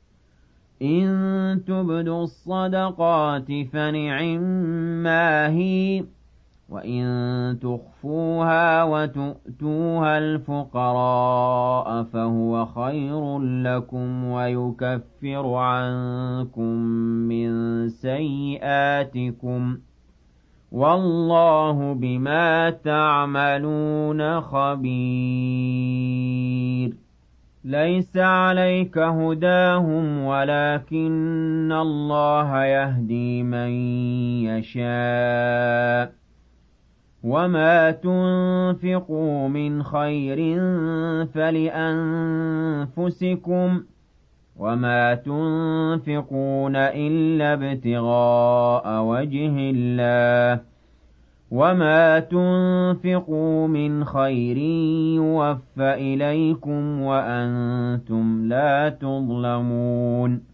إن تبدوا الصدقات فنعما هي وإن تخفوها وتؤتوها الفقراء فهو خير لكم ويكفر عنكم من سيئاتكم والله بما تعملون خبير ليس عليك هداهم ولكن الله يهدي من يشاء وما تنفقوا من خير فلأنفسكم وما تنفقون إلا ابتغاء وجه الله وما تنفقوا من خير يوفى إليكم وأنتم لا تظلمون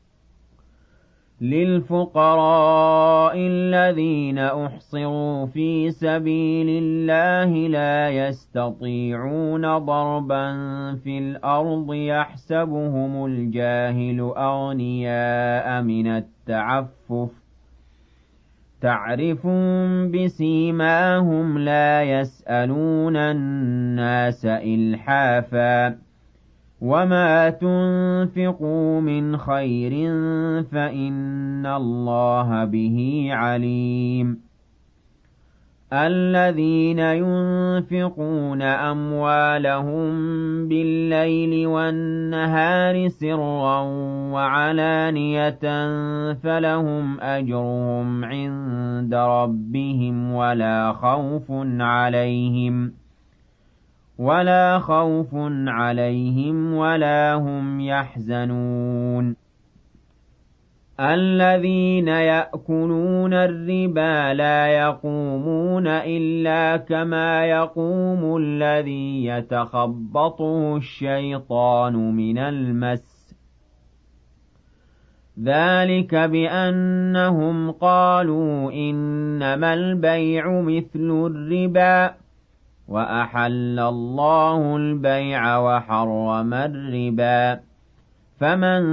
للفقراء الذين أحصروا في سبيل الله لا يستطيعون ضربا في الأرض يحسبهم الجاهل أغنياء من التعفف تعرفهم بسيماهم لا يسألون الناس إلحافا وما تنفقوا من خير فإن الله به عليم الذين ينفقون أموالهم بالليل والنهار سرا وعلانية فلهم أجرهم عند ربهم ولا خوف عليهم ولا خوف عليهم ولا هم يحزنون الذين يأكلون الربا لا يقومون إلا كما يقوم الذي يتخبطه الشيطان من المس ذلك بأنهم قالوا إنما البيع مثل الربا وأحل الله البيع وحرم الربا فمن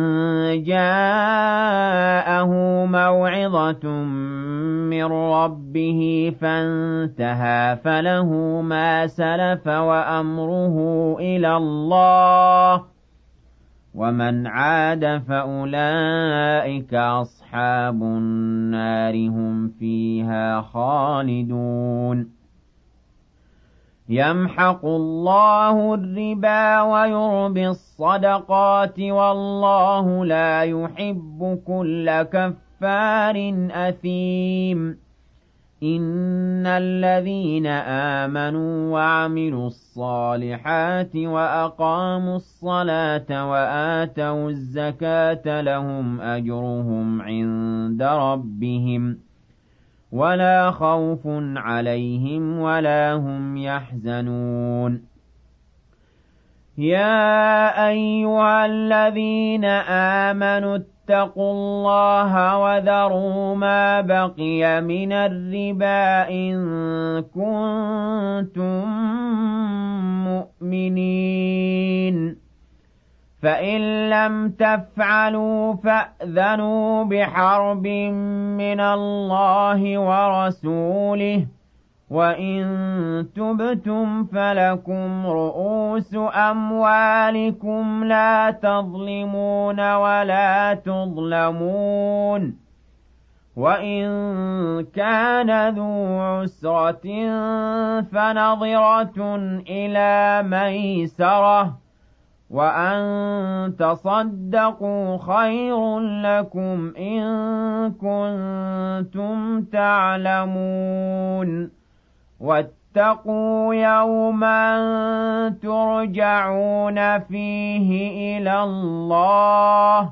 جاءه موعظة من ربه فانتهى فله ما سلف وأمره إلى الله ومن عاد فأولئك أصحاب النار هم فيها خالدون يمحق الله الربا ويربي الصدقات والله لا يحب كل كفار أثيم إن الذين آمنوا وعملوا الصالحات وأقاموا الصلاة وآتوا الزكاة لهم أجرهم عند ربهم ولا خوف عليهم ولا هم يحزنون يا أيها الذين آمنوا اتقوا الله وذروا ما بقي من الربا إن كنتم مؤمنين فإن لم تفعلوا فأذنوا بحرب من الله ورسوله وإن تبتم فلكم رؤوس أموالكم لا تظلمون ولا تظلمون وإن كان ذو عسرة فنظرة إلى ميسرة وأن تصدقوا خير لكم إن كنتم تعلمون واتقوا يوما ترجعون فيه إلى الله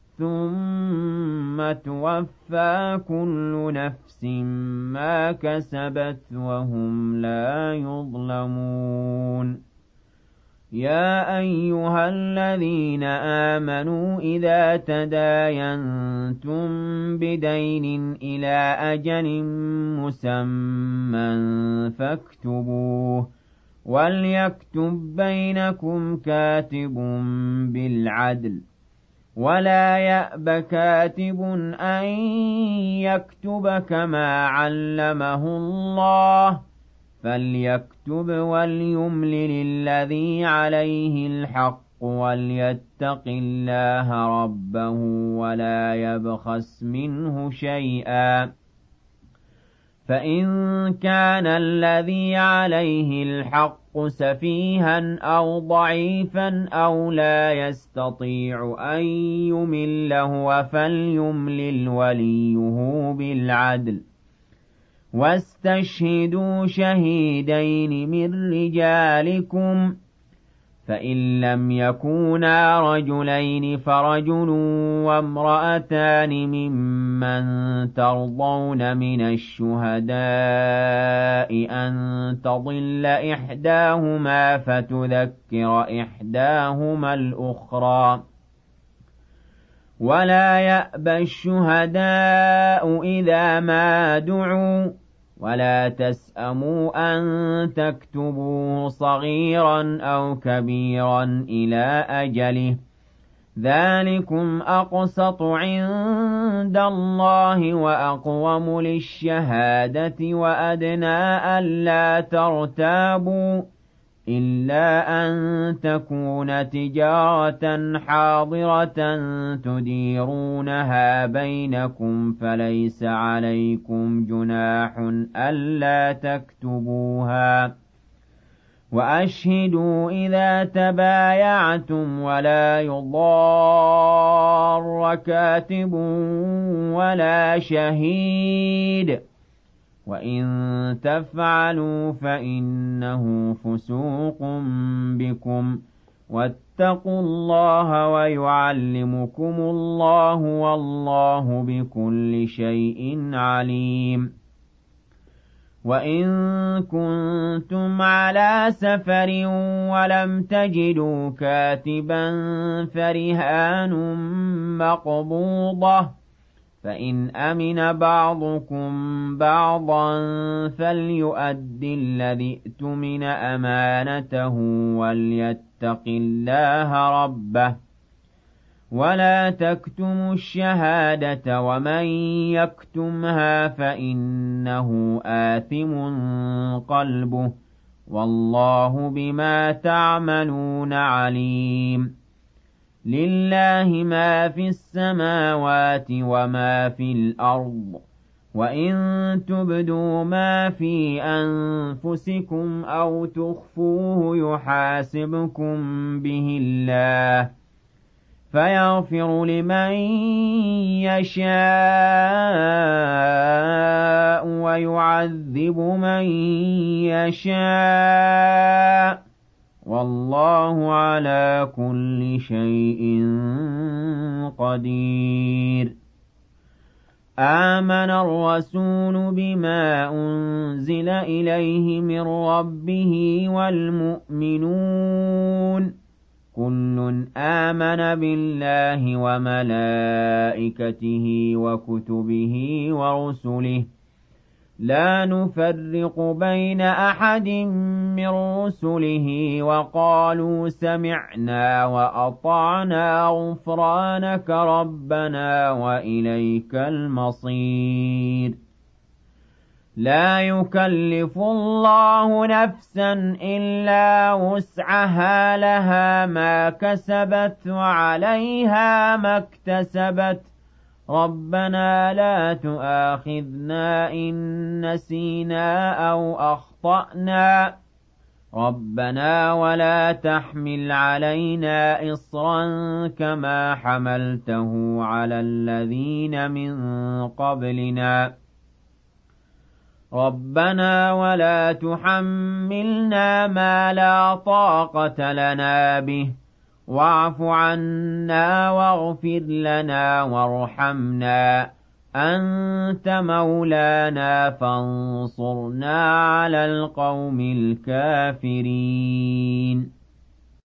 ثم توفى كل نفس ما كسبت وهم لا يظلمون يا أيها الذين آمنوا إذا تداينتم بدين إلى أجل مسمى فاكتبوه وليكتب بينكم كاتب بالعدل ولا يأب كاتب أن يكتب كما علمه الله فليكتب وليملل الذي عليه الحق وليتق الله ربه ولا يبخس منه شيئا فإن كان الذي عليه الحق سفيها أو ضعيفا أو لا يستطيع أن يمل هو فليملل وليه بالعدل واستشهدوا شهيدين من رجالكم فإن لم يكونا رجلين فرجل وامرأتان ممن ترضون من الشهداء أن تضل إحداهما فتذكر إحداهما الأخرى ولا يأبى الشهداء إذا ما دعوا ولا تسأموا أن تكتبوه صغيرا أو كبيرا إلى أجله ذلكم أقسط عند الله وأقوم للشهادة وأدنى ألا ترتابوا إلا أن تكون تجارة حاضرة تديرونها بينكم فليس عليكم جناح ألا تكتبوها وأشهدوا إذا تبايعتم ولا يضار كاتب ولا شهيد وإن تفعلوا فإنه فسوق بكم واتقوا الله ويعلمكم الله والله بكل شيء عليم وَإِن كُنتُمْ عَلَىٰ سَفَرٍ وَلَمْ تَجِدُوا كَاتِبًا فَرِهَانٌ مَّقْبُوضَةٌ ۖ فَإِنْ أَمِنَ بَعْضُكُم بَعْضًا فَلْيُؤَدِّ الَّذِي اؤْتُمِنَ أَمَانَتَهُ وَلْيَتَّقِ اللَّهَ رَبَّهُ ۗ وَلَا تَكْتُمُوا الشَّهَادَةَ وَمَن يَكْتُمْهَا فَإِنَّهُ آثِمٌ قَلْبُهُ ۗ وَاللَّهُ بِمَا تَعْمَلُونَ عَلِيمٌ. لِلَّهِ مَا فِي السَّمَاوَاتِ وَمَا في الْأَرْضِ، وَإِن تُبْدُوا مَا فِي أَنفُسِكُمْ أَوْ تُخْفُوهُ يُحَاسِبْكُم بِهِ اللَّهُ، فَيَغْفِرُ لِمَن يَشَاءُ وَيُعَذِّبُ مَن يَشَاءُ ۗ وَاللَّهُ عَلَىٰ كُلِّ شَيْءٍ قَدِيرٌ. آمَنَ الرَّسُولُ بِمَا أُنزِلَ إِلَيْهِ مِن رَّبِّهِ وَالْمُؤْمِنُونَ كُلٌّ آمَنَ بِاللَّهِ وَمَلَائِكَتِهِ وَكُتُبِهِ وَرُسُلِهِ لَا نُفَرِّقُ بَيْنَ أَحَدٍ مِّن رُّسُلِهِ وَقَالُوا سَمِعْنَا وَأَطَعْنَا غُفْرَانَكَ رَبَّنَا وَإِلَيْكَ الْمَصِيرُ. لَا يُكَلِّفُ اللَّهُ نَفْسًا إِلَّا وُسْعَهَا، لَهَا مَا كَسَبَتْ وَعَلَيْهَا مَا اكْتَسَبَتْ. رَبَّنَا لَا تُؤَاخِذْنَا إِن نَّسِينَا أَوْ أَخْطَأْنَا. رَبَّنَا وَلَا تَحْمِلْ عَلَيْنَا إِصْرًا كَمَا حَمَلْتَهُ عَلَى الَّذِينَ مِن قَبْلِنَا. رَبَّنَا وَلَا تُحَمِّلْنَا مَا لَا طَاقَةَ لَنَا بِهِ، وَاعْفُ عَنَّا وَاغْفِرْ لَنَا وَارْحَمْنَا، أَنتَ مَوْلَانَا فَانصُرْنَا عَلَى الْقَوْمِ الْكَافِرِينَ.